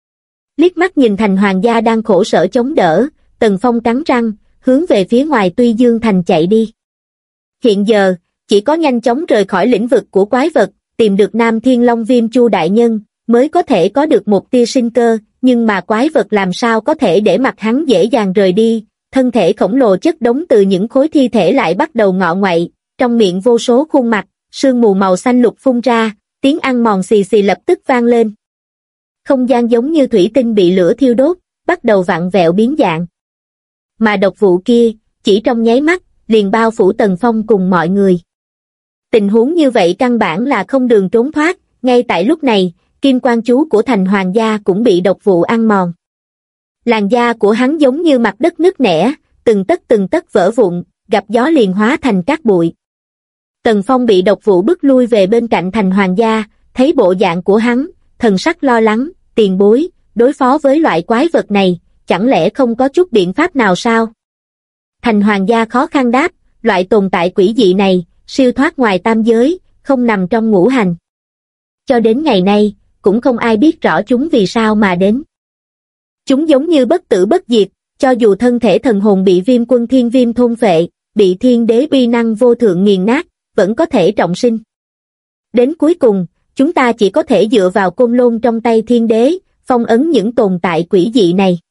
Liếc mắt nhìn Thành Hoàng gia đang khổ sở chống đỡ, Tần Phong cắn răng, hướng về phía ngoài Tuy Dương Thành chạy đi. Hiện giờ, chỉ có nhanh chóng rời khỏi lĩnh vực của quái vật, tìm được Nam Thiên Long Viêm Chu đại nhân, mới có thể có được một tia sinh cơ, nhưng mà quái vật làm sao có thể để mặc hắn dễ dàng rời đi, thân thể khổng lồ chất đống từ những khối thi thể lại bắt đầu ngọ ngoậy, trong miệng vô số khuôn mặt, sương mù màu xanh lục phun ra, tiếng ăn mòn xì xì lập tức vang lên. Không gian giống như thủy tinh bị lửa thiêu đốt, bắt đầu vặn vẹo biến dạng. Mà độc vụ kia, chỉ trong nháy mắt, liền bao phủ Tần Phong cùng mọi người. Tình huống như vậy căn bản là không đường trốn thoát, ngay tại lúc này, Kim Quang chú của Thành Hoàng gia cũng bị độc vụ ăn mòn. Làn da của hắn giống như mặt đất nứt nẻ, từng tấc vỡ vụn, gặp gió liền hóa thành cát bụi. Tần Phong bị độc vụ bức lui về bên cạnh Thành Hoàng gia, thấy bộ dạng của hắn, thần sắc lo lắng, tiền bối, đối phó với loại quái vật này, chẳng lẽ không có chút biện pháp nào sao? Thành Hoàng gia khó khăn đáp, loại tồn tại quỷ dị này, siêu thoát ngoài tam giới, không nằm trong ngũ hành. Cho đến ngày nay, cũng không ai biết rõ chúng vì sao mà đến. Chúng giống như bất tử bất diệt, cho dù thân thể thần hồn bị Viêm Quân Thiên Viêm thôn phệ, bị thiên đế uy năng vô thượng nghiền nát, vẫn có thể trọng sinh. Đến cuối cùng, chúng ta chỉ có thể dựa vào côn lôn trong tay thiên đế, phong ấn những tồn tại quỷ dị này.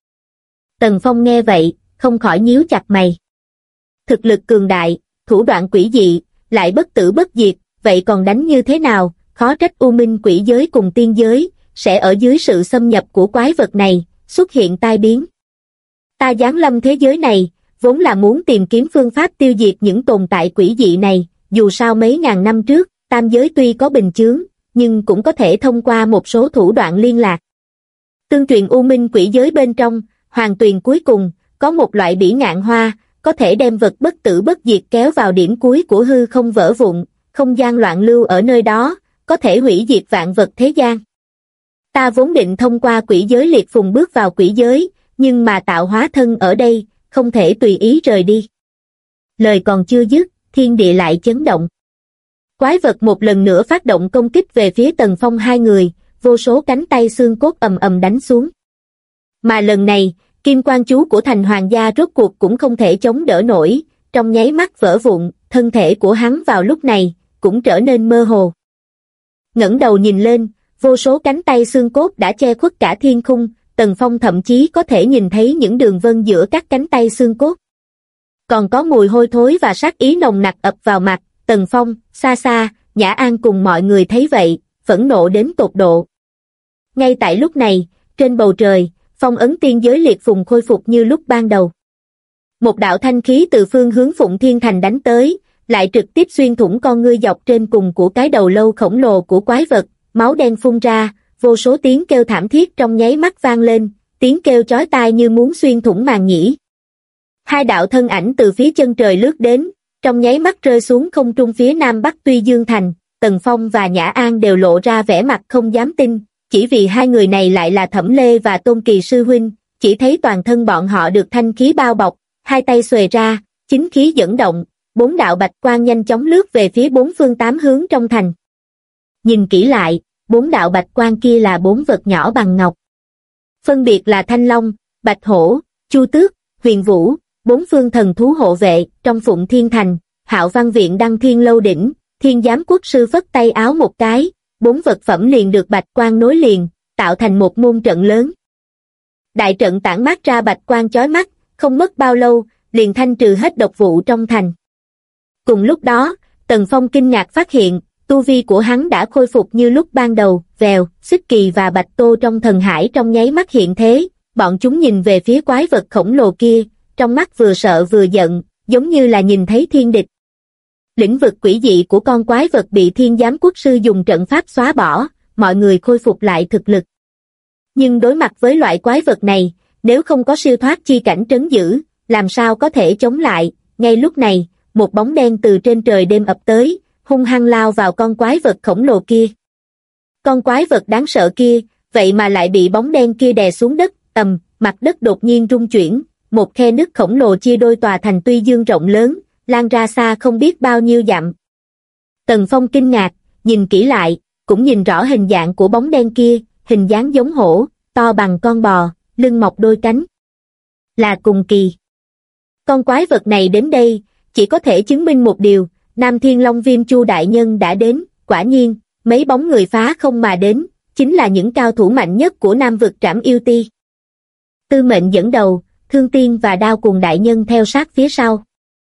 Tần Phong nghe vậy, không khỏi nhíu chặt mày. Thực lực cường đại, thủ đoạn quỷ dị, lại bất tử bất diệt, vậy còn đánh như thế nào? Khó trách U Minh quỷ giới cùng tiên giới, sẽ ở dưới sự xâm nhập của quái vật này, xuất hiện tai biến. Ta giáng lâm thế giới này, vốn là muốn tìm kiếm phương pháp tiêu diệt những tồn tại quỷ dị này, dù sao mấy ngàn năm trước, tam giới tuy có bình chướng, nhưng cũng có thể thông qua một số thủ đoạn liên lạc. Tương truyền U Minh quỷ giới bên trong, hoàng tuyền cuối cùng, có một loại bỉ ngạn hoa, có thể đem vật bất tử bất diệt kéo vào điểm cuối của hư không vỡ vụn, không gian loạn lưu ở nơi đó, có thể hủy diệt vạn vật thế gian. Ta vốn định thông qua quỷ giới liệt phùng bước vào quỷ giới, nhưng mà tạo hóa thân ở đây, không thể tùy ý rời đi. Lời còn chưa dứt, thiên địa lại chấn động. Quái vật một lần nữa phát động công kích về phía Tần Phong hai người, vô số cánh tay xương cốt ầm ầm đánh xuống. Mà lần này, Kim Quang chú của Thành Hoàng gia rốt cuộc cũng không thể chống đỡ nổi, trong nháy mắt vỡ vụn, thân thể của hắn vào lúc này, cũng trở nên mơ hồ. Ngẩng đầu nhìn lên, vô số cánh tay xương cốt đã che khuất cả thiên khung, Tần Phong thậm chí có thể nhìn thấy những đường vân giữa các cánh tay xương cốt. Còn có mùi hôi thối và sát ý nồng nặc ập vào mặt, Tần Phong, xa xa, Nhã An cùng mọi người thấy vậy, phẫn nộ đến tột độ. Ngay tại lúc này, trên bầu trời, phong ấn tiên giới liệt phùng khôi phục như lúc ban đầu. Một đạo thanh khí từ phương hướng Phụng Thiên Thành đánh tới, lại trực tiếp xuyên thủng con ngươi dọc trên cùng của cái đầu lâu khổng lồ của quái vật, máu đen phun ra, vô số tiếng kêu thảm thiết trong nháy mắt vang lên, tiếng kêu chói tai như muốn xuyên thủng màng nhĩ. Hai đạo thân ảnh từ phía chân trời lướt đến, trong nháy mắt rơi xuống không trung phía nam bắc Tuy Dương Thành, Tần Phong và Nhã An đều lộ ra vẻ mặt không dám tin, chỉ vì hai người này lại là Thẩm Lê và Tôn Kỳ sư huynh, chỉ thấy toàn thân bọn họ được thanh khí bao bọc, hai tay xuề ra, chính khí dẫn động, bốn đạo bạch quang nhanh chóng lướt về phía bốn phương tám hướng trong thành. Nhìn kỹ lại, bốn đạo bạch quang kia là bốn vật nhỏ bằng ngọc. Phân biệt là Thanh Long, Bạch Hổ, Chu Tước, Huyền Vũ, bốn phương thần thú hộ vệ trong Phụng Thiên Thành, Hạo Văn Viện Đăng Thiên Lâu đỉnh, Thiên Giám Quốc sư phất tay áo một cái, bốn vật phẩm liền được bạch quang nối liền, tạo thành một môn trận lớn. Đại trận tản mát ra bạch quang chói mắt, không mất bao lâu, liền thanh trừ hết độc vụ trong thành. Cùng lúc đó, Tần Phong kinh ngạc phát hiện, tu vi của hắn đã khôi phục như lúc ban đầu, vèo, Xích Kỳ và Bạch Tô trong thần hải trong nháy mắt hiện thế, bọn chúng nhìn về phía quái vật khổng lồ kia, trong mắt vừa sợ vừa giận, giống như là nhìn thấy thiên địch. Lĩnh vực quỷ dị của con quái vật bị Thiên Giám Quốc sư dùng trận pháp xóa bỏ, mọi người khôi phục lại thực lực. Nhưng đối mặt với loại quái vật này, nếu không có siêu thoát chi cảnh trấn giữ, làm sao có thể chống lại? Ngay lúc này, một bóng đen từ trên trời đêm ập tới, hung hăng lao vào con quái vật khổng lồ kia. Con quái vật đáng sợ kia, vậy mà lại bị bóng đen kia đè xuống đất, mặt đất đột nhiên rung chuyển, một khe nứt khổng lồ chia đôi tòa thành Tuy Dương rộng lớn, lan ra xa không biết bao nhiêu dặm. Tần Phong kinh ngạc, nhìn kỹ lại, cũng nhìn rõ hình dạng của bóng đen kia, hình dáng giống hổ, to bằng con bò, lưng mọc đôi cánh. Là cùng kỳ. Con quái vật này đến đây, chỉ có thể chứng minh một điều, Nam Thiên Long Viêm Chu đại nhân đã đến, quả nhiên, mấy bóng người phá không mà đến, chính là những cao thủ mạnh nhất của Nam vực Trảm Yêu Ti. Tư Mệnh dẫn đầu, Thương Tiên và Đao Cùng đại nhân theo sát phía sau.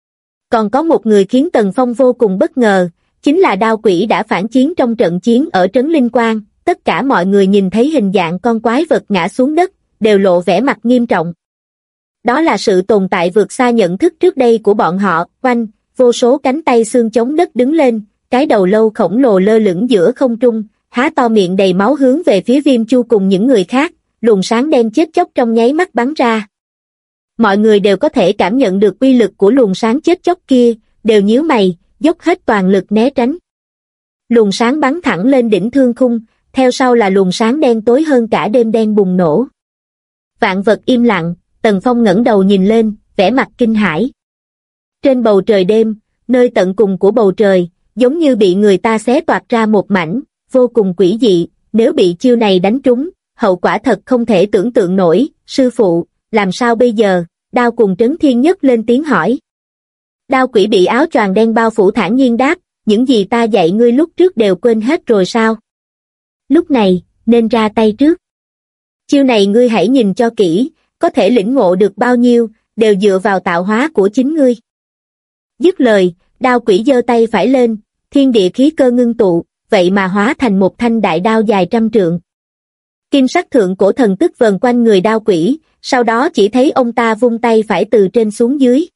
Còn có một người khiến Tần Phong vô cùng bất ngờ, chính là Đao Quỷ đã phản chiến trong trận chiến ở Trấn Linh Quang. Tất cả mọi người nhìn thấy hình dạng con quái vật ngã xuống đất, đều lộ vẻ mặt nghiêm trọng. Đó là sự tồn tại vượt xa nhận thức trước đây của bọn họ, oanh, vô số cánh tay xương chống đất đứng lên, cái đầu lâu khổng lồ lơ lửng giữa không trung, há to miệng đầy máu hướng về phía Viêm Chu cùng những người khác, luồng sáng đen chết chóc trong nháy mắt bắn ra. Mọi người đều có thể cảm nhận được uy lực của luồng sáng chết chóc kia, đều nhíu mày, dốc hết toàn lực né tránh. Luồng sáng bắn thẳng lên đỉnh thương khung, theo sau là luồng sáng đen tối hơn cả đêm đen bùng nổ. Vạn vật im lặng, Tần Phong ngẩng đầu nhìn lên, vẻ mặt kinh hãi. Trên bầu trời đêm, nơi tận cùng của bầu trời, giống như bị người ta xé toạc ra một mảnh, vô cùng quỷ dị, nếu bị chiêu này đánh trúng, hậu quả thật không thể tưởng tượng nổi. Sư phụ, làm sao bây giờ? Đao Cùng Trấn Thiên Nhất lên tiếng hỏi. Đao Quỷ bị áo choàng đen bao phủ thản nhiên đáp, những gì ta dạy ngươi lúc trước đều quên hết rồi sao? Lúc này, nên ra tay trước. Chiêu này ngươi hãy nhìn cho kỹ, có thể lĩnh ngộ được bao nhiêu, đều dựa vào tạo hóa của chính ngươi. Dứt lời, Đao Quỷ giơ tay phải lên, thiên địa khí cơ ngưng tụ, vậy mà hóa thành một thanh đại đao dài 100 trượng. Kim sắc thượng cổ thần tức vờn quanh người Đao Quỷ, sau đó chỉ thấy ông ta vung tay phải từ trên xuống dưới.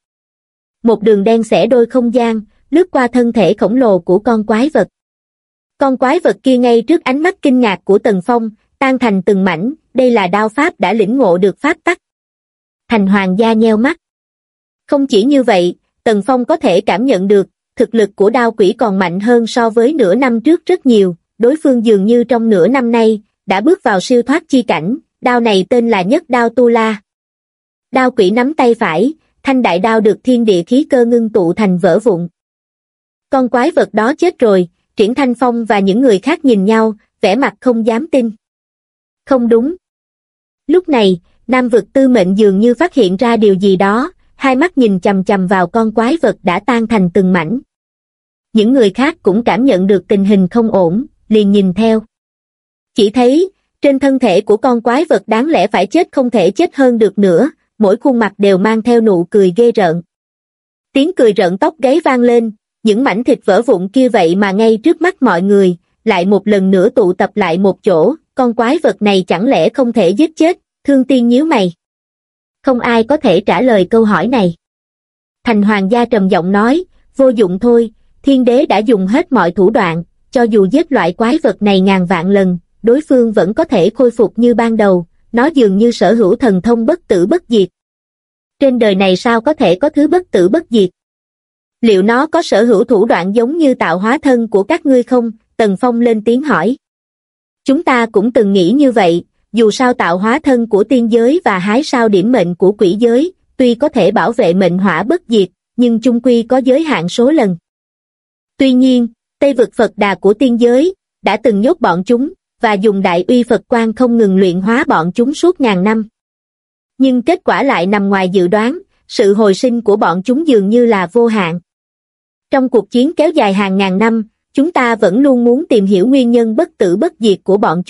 Một đường đen xẻ đôi không gian, lướt qua thân thể khổng lồ của con quái vật. Con quái vật kia ngay trước ánh mắt kinh ngạc của Tần Phong, tan thành từng mảnh, đây là đao pháp đã lĩnh ngộ được pháp tắc. Thành Hoàng gia nheo mắt. Không chỉ như vậy, Tần Phong có thể cảm nhận được, thực lực của Đao Quỷ còn mạnh hơn so với nửa năm trước rất nhiều, đối phương dường như trong nửa năm nay, đã bước vào siêu thoát chi cảnh, đao này tên là Nhất Đao Tu La. Đao Quỷ nắm tay phải, thanh đại đao được thiên địa khí cơ ngưng tụ thành vỡ vụn. Con quái vật đó chết rồi. Triển Thanh Phong và những người khác nhìn nhau, vẻ mặt không dám tin. Không đúng. Lúc này, Nam vực Tư Mệnh dường như phát hiện ra điều gì đó, hai mắt nhìn chằm chằm vào con quái vật đã tan thành từng mảnh. Những người khác cũng cảm nhận được tình hình không ổn, liền nhìn theo. Chỉ thấy, trên thân thể của con quái vật đáng lẽ phải chết không thể chết hơn được nữa, mỗi khuôn mặt đều mang theo nụ cười ghê rợn. Tiếng cười rợn tóc gáy vang lên, những mảnh thịt vỡ vụn kia vậy mà ngay trước mắt mọi người, lại một lần nữa tụ tập lại một chỗ, con quái vật này chẳng lẽ không thể giết chết? Thương Tiên nhíu mày. Không ai có thể trả lời câu hỏi này. Thành Hoàng gia trầm giọng nói, vô dụng thôi, Thiên Đế đã dùng hết mọi thủ đoạn, cho dù giết loại quái vật này ngàn vạn lần, đối phương vẫn có thể khôi phục như ban đầu, nó dường như sở hữu thần thông bất tử bất diệt. Trên đời này sao có thể có thứ bất tử bất diệt? Liệu nó có sở hữu thủ đoạn giống như tạo hóa thân của các ngươi không? Tần Phong lên tiếng hỏi. Chúng ta cũng từng nghĩ như vậy, dù sao tạo hóa thân của tiên giới và hái sao điểm mệnh của quỷ giới, tuy có thể bảo vệ mệnh hỏa bất diệt, nhưng chung quy có giới hạn số lần. Tuy nhiên, Tây vực Phật Đà của tiên giới, đã từng nhốt bọn chúng, và dùng đại uy Phật Quang không ngừng luyện hóa bọn chúng suốt ngàn năm. Nhưng kết quả lại nằm ngoài dự đoán, sự hồi sinh của bọn chúng dường như là vô hạn. Trong cuộc chiến kéo dài hàng ngàn năm, chúng ta vẫn luôn muốn tìm hiểu nguyên nhân bất tử bất diệt của bọn chúng,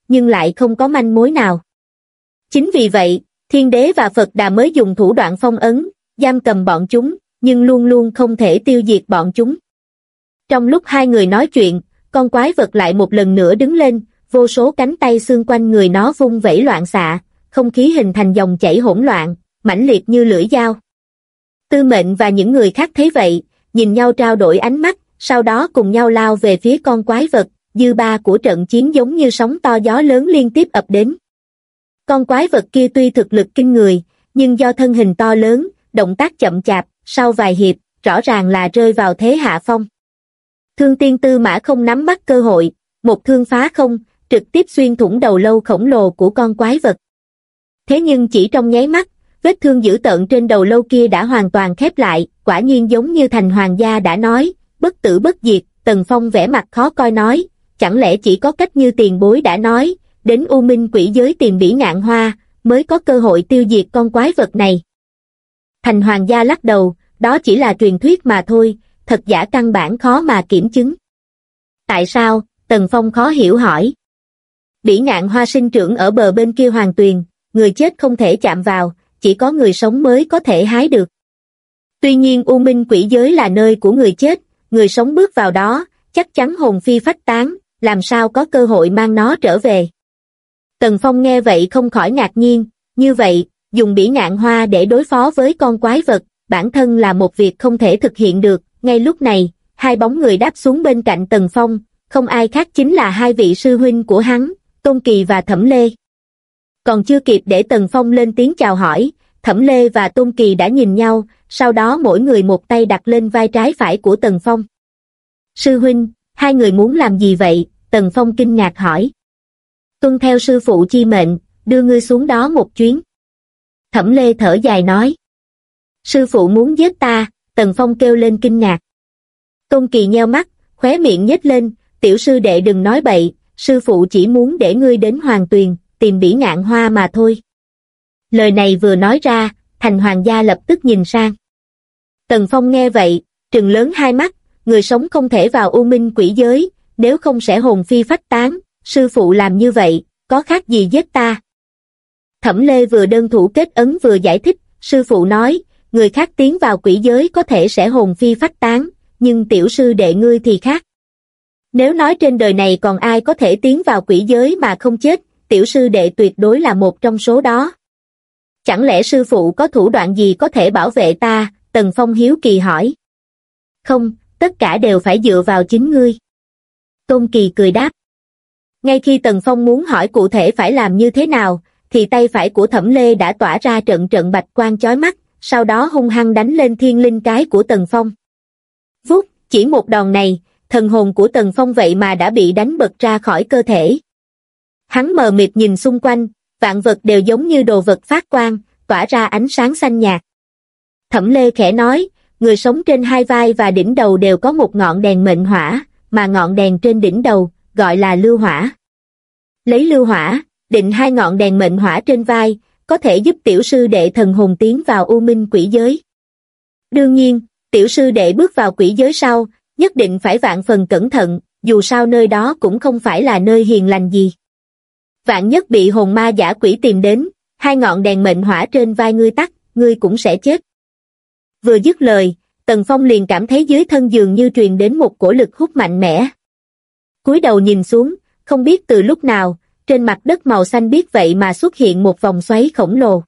nhưng lại không có manh mối nào. Chính vì vậy, Thiên Đế và Phật Đà mới dùng thủ đoạn phong ấn, giam cầm bọn chúng, nhưng luôn luôn không thể tiêu diệt bọn chúng. Trong lúc hai người nói chuyện, con quái vật lại một lần nữa đứng lên, vô số cánh tay xương quanh người nó vung vẩy loạn xạ, không khí hình thành dòng chảy hỗn loạn, mãnh liệt như lưỡi dao. Tư Mệnh và những người khác thấy vậy, nhìn nhau trao đổi ánh mắt, sau đó cùng nhau lao về phía con quái vật, dư ba của trận chiến giống như sóng to gió lớn liên tiếp ập đến. Con quái vật kia tuy thực lực kinh người, nhưng do thân hình to lớn, động tác chậm chạp, sau vài hiệp, rõ ràng là rơi vào thế hạ phong. Thương Tiên Tư Mã không nắm bắt cơ hội, một thương phá không, trực tiếp xuyên thủng đầu lâu khổng lồ của con quái vật. Thế nhưng chỉ trong nháy mắt, vết thương dữ tợn trên đầu lâu kia đã hoàn toàn khép lại, quả nhiên giống như Thành Hoàng gia đã nói, bất tử bất diệt. Tần Phong vẻ mặt khó coi nói, chẳng lẽ chỉ có cách như tiền bối đã nói, đến U Minh quỷ giới tìm Bỉ Ngạn Hoa, mới có cơ hội tiêu diệt con quái vật này. Thành Hoàng gia lắc đầu, đó chỉ là truyền thuyết mà thôi, thật giả căn bản khó mà kiểm chứng. Tại sao? Tần Phong khó hiểu hỏi. Bỉ Ngạn Hoa sinh trưởng ở bờ bên kia hoàng tuyền, người chết không thể chạm vào, chỉ có người sống mới có thể hái được. Tuy nhiên U Minh quỷ giới là nơi của người chết, người sống bước vào đó, chắc chắn hồn phi phách tán, làm sao có cơ hội mang nó trở về. Tần Phong nghe vậy không khỏi ngạc nhiên, như vậy, dùng Bỉ Ngạn Hoa để đối phó với con quái vật, bản thân là một việc không thể thực hiện được. Ngay lúc này, hai bóng người đáp xuống bên cạnh Tần Phong, không ai khác chính là hai vị sư huynh của hắn, Tôn Kỳ và Thẩm Lê. Còn chưa kịp để Tần Phong lên tiếng chào hỏi, Thẩm Lê và Tôn Kỳ đã nhìn nhau, sau đó mỗi người một tay đặt lên vai trái phải của Tần Phong. Sư huynh, hai người muốn làm gì vậy? Tần Phong kinh ngạc hỏi. Tuân theo sư phụ chi mệnh, đưa ngươi xuống đó một chuyến. Thẩm Lê thở dài nói. Sư phụ muốn giết ta, Tần Phong kêu lên kinh ngạc. Tôn Kỳ nheo mắt, khóe miệng nhếch lên, tiểu sư đệ đừng nói bậy, sư phụ chỉ muốn để ngươi đến Hoàng Tuyền, tìm Bỉ Ngạn Hoa mà thôi. Lời này vừa nói ra, Thành Hoàng gia lập tức nhìn sang. Tần Phong nghe vậy, trừng lớn hai mắt, người sống không thể vào U Minh quỷ giới, nếu không sẽ hồn phi phách tán, sư phụ làm như vậy, có khác gì giết ta. Thẩm Lê vừa đơn thủ kết ấn vừa giải thích, sư phụ nói, người khác tiến vào quỷ giới có thể sẽ hồn phi phách tán, nhưng tiểu sư đệ ngươi thì khác. Nếu nói trên đời này còn ai có thể tiến vào quỷ giới mà không chết, tiểu sư đệ tuyệt đối là một trong số đó. Chẳng lẽ sư phụ có thủ đoạn gì có thể bảo vệ ta? Tần Phong hiếu kỳ hỏi. Không, tất cả đều phải dựa vào chính ngươi. Tôn Kỳ cười đáp. Ngay khi Tần Phong muốn hỏi cụ thể phải làm như thế nào, thì tay phải của Thẩm Lê đã tỏa ra trận trận bạch quang chói mắt, sau đó hung hăng đánh lên thiên linh cái của Tần Phong. Vút, chỉ một đòn này, thần hồn của Tần Phong vậy mà đã bị đánh bật ra khỏi cơ thể. Hắn mờ mịt nhìn xung quanh, vạn vật đều giống như đồ vật phát quang, tỏa ra ánh sáng xanh nhạt. Thẩm Lê khẽ nói, người sống trên hai vai và đỉnh đầu đều có một ngọn đèn mệnh hỏa, mà ngọn đèn trên đỉnh đầu, gọi là lưu hỏa. Lấy lưu hỏa, định hai ngọn đèn mệnh hỏa trên vai, có thể giúp tiểu sư đệ thần hồn tiến vào U Minh quỷ giới. Đương nhiên, tiểu sư đệ bước vào quỷ giới sau, nhất định phải vạn phần cẩn thận, dù sao nơi đó cũng không phải là nơi hiền lành gì. Vạn nhất bị hồn ma dã quỷ tìm đến, hai ngọn đèn mệnh hỏa trên vai ngươi tắt, ngươi cũng sẽ chết. Vừa dứt lời, Tần Phong liền cảm thấy dưới thân dường như truyền đến một cổ lực hút mạnh mẽ. Cúi đầu nhìn xuống, không biết từ lúc nào, trên mặt đất màu xanh biếc vậy mà xuất hiện một vòng xoáy khổng lồ.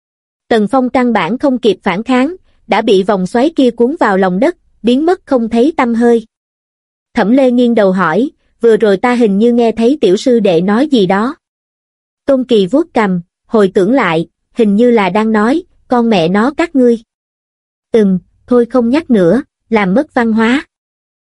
Tần Phong căn bản không kịp phản kháng, đã bị vòng xoáy kia cuốn vào lòng đất, biến mất không thấy tăm hơi. Thẩm Lê nghiêng đầu hỏi, vừa rồi ta hình như nghe thấy tiểu sư đệ nói gì đó. Tôn Kỳ vuốt cằm, hồi tưởng lại, hình như là đang nói, con mẹ nó các ngươi. Thôi không nhắc nữa, làm mất văn hóa.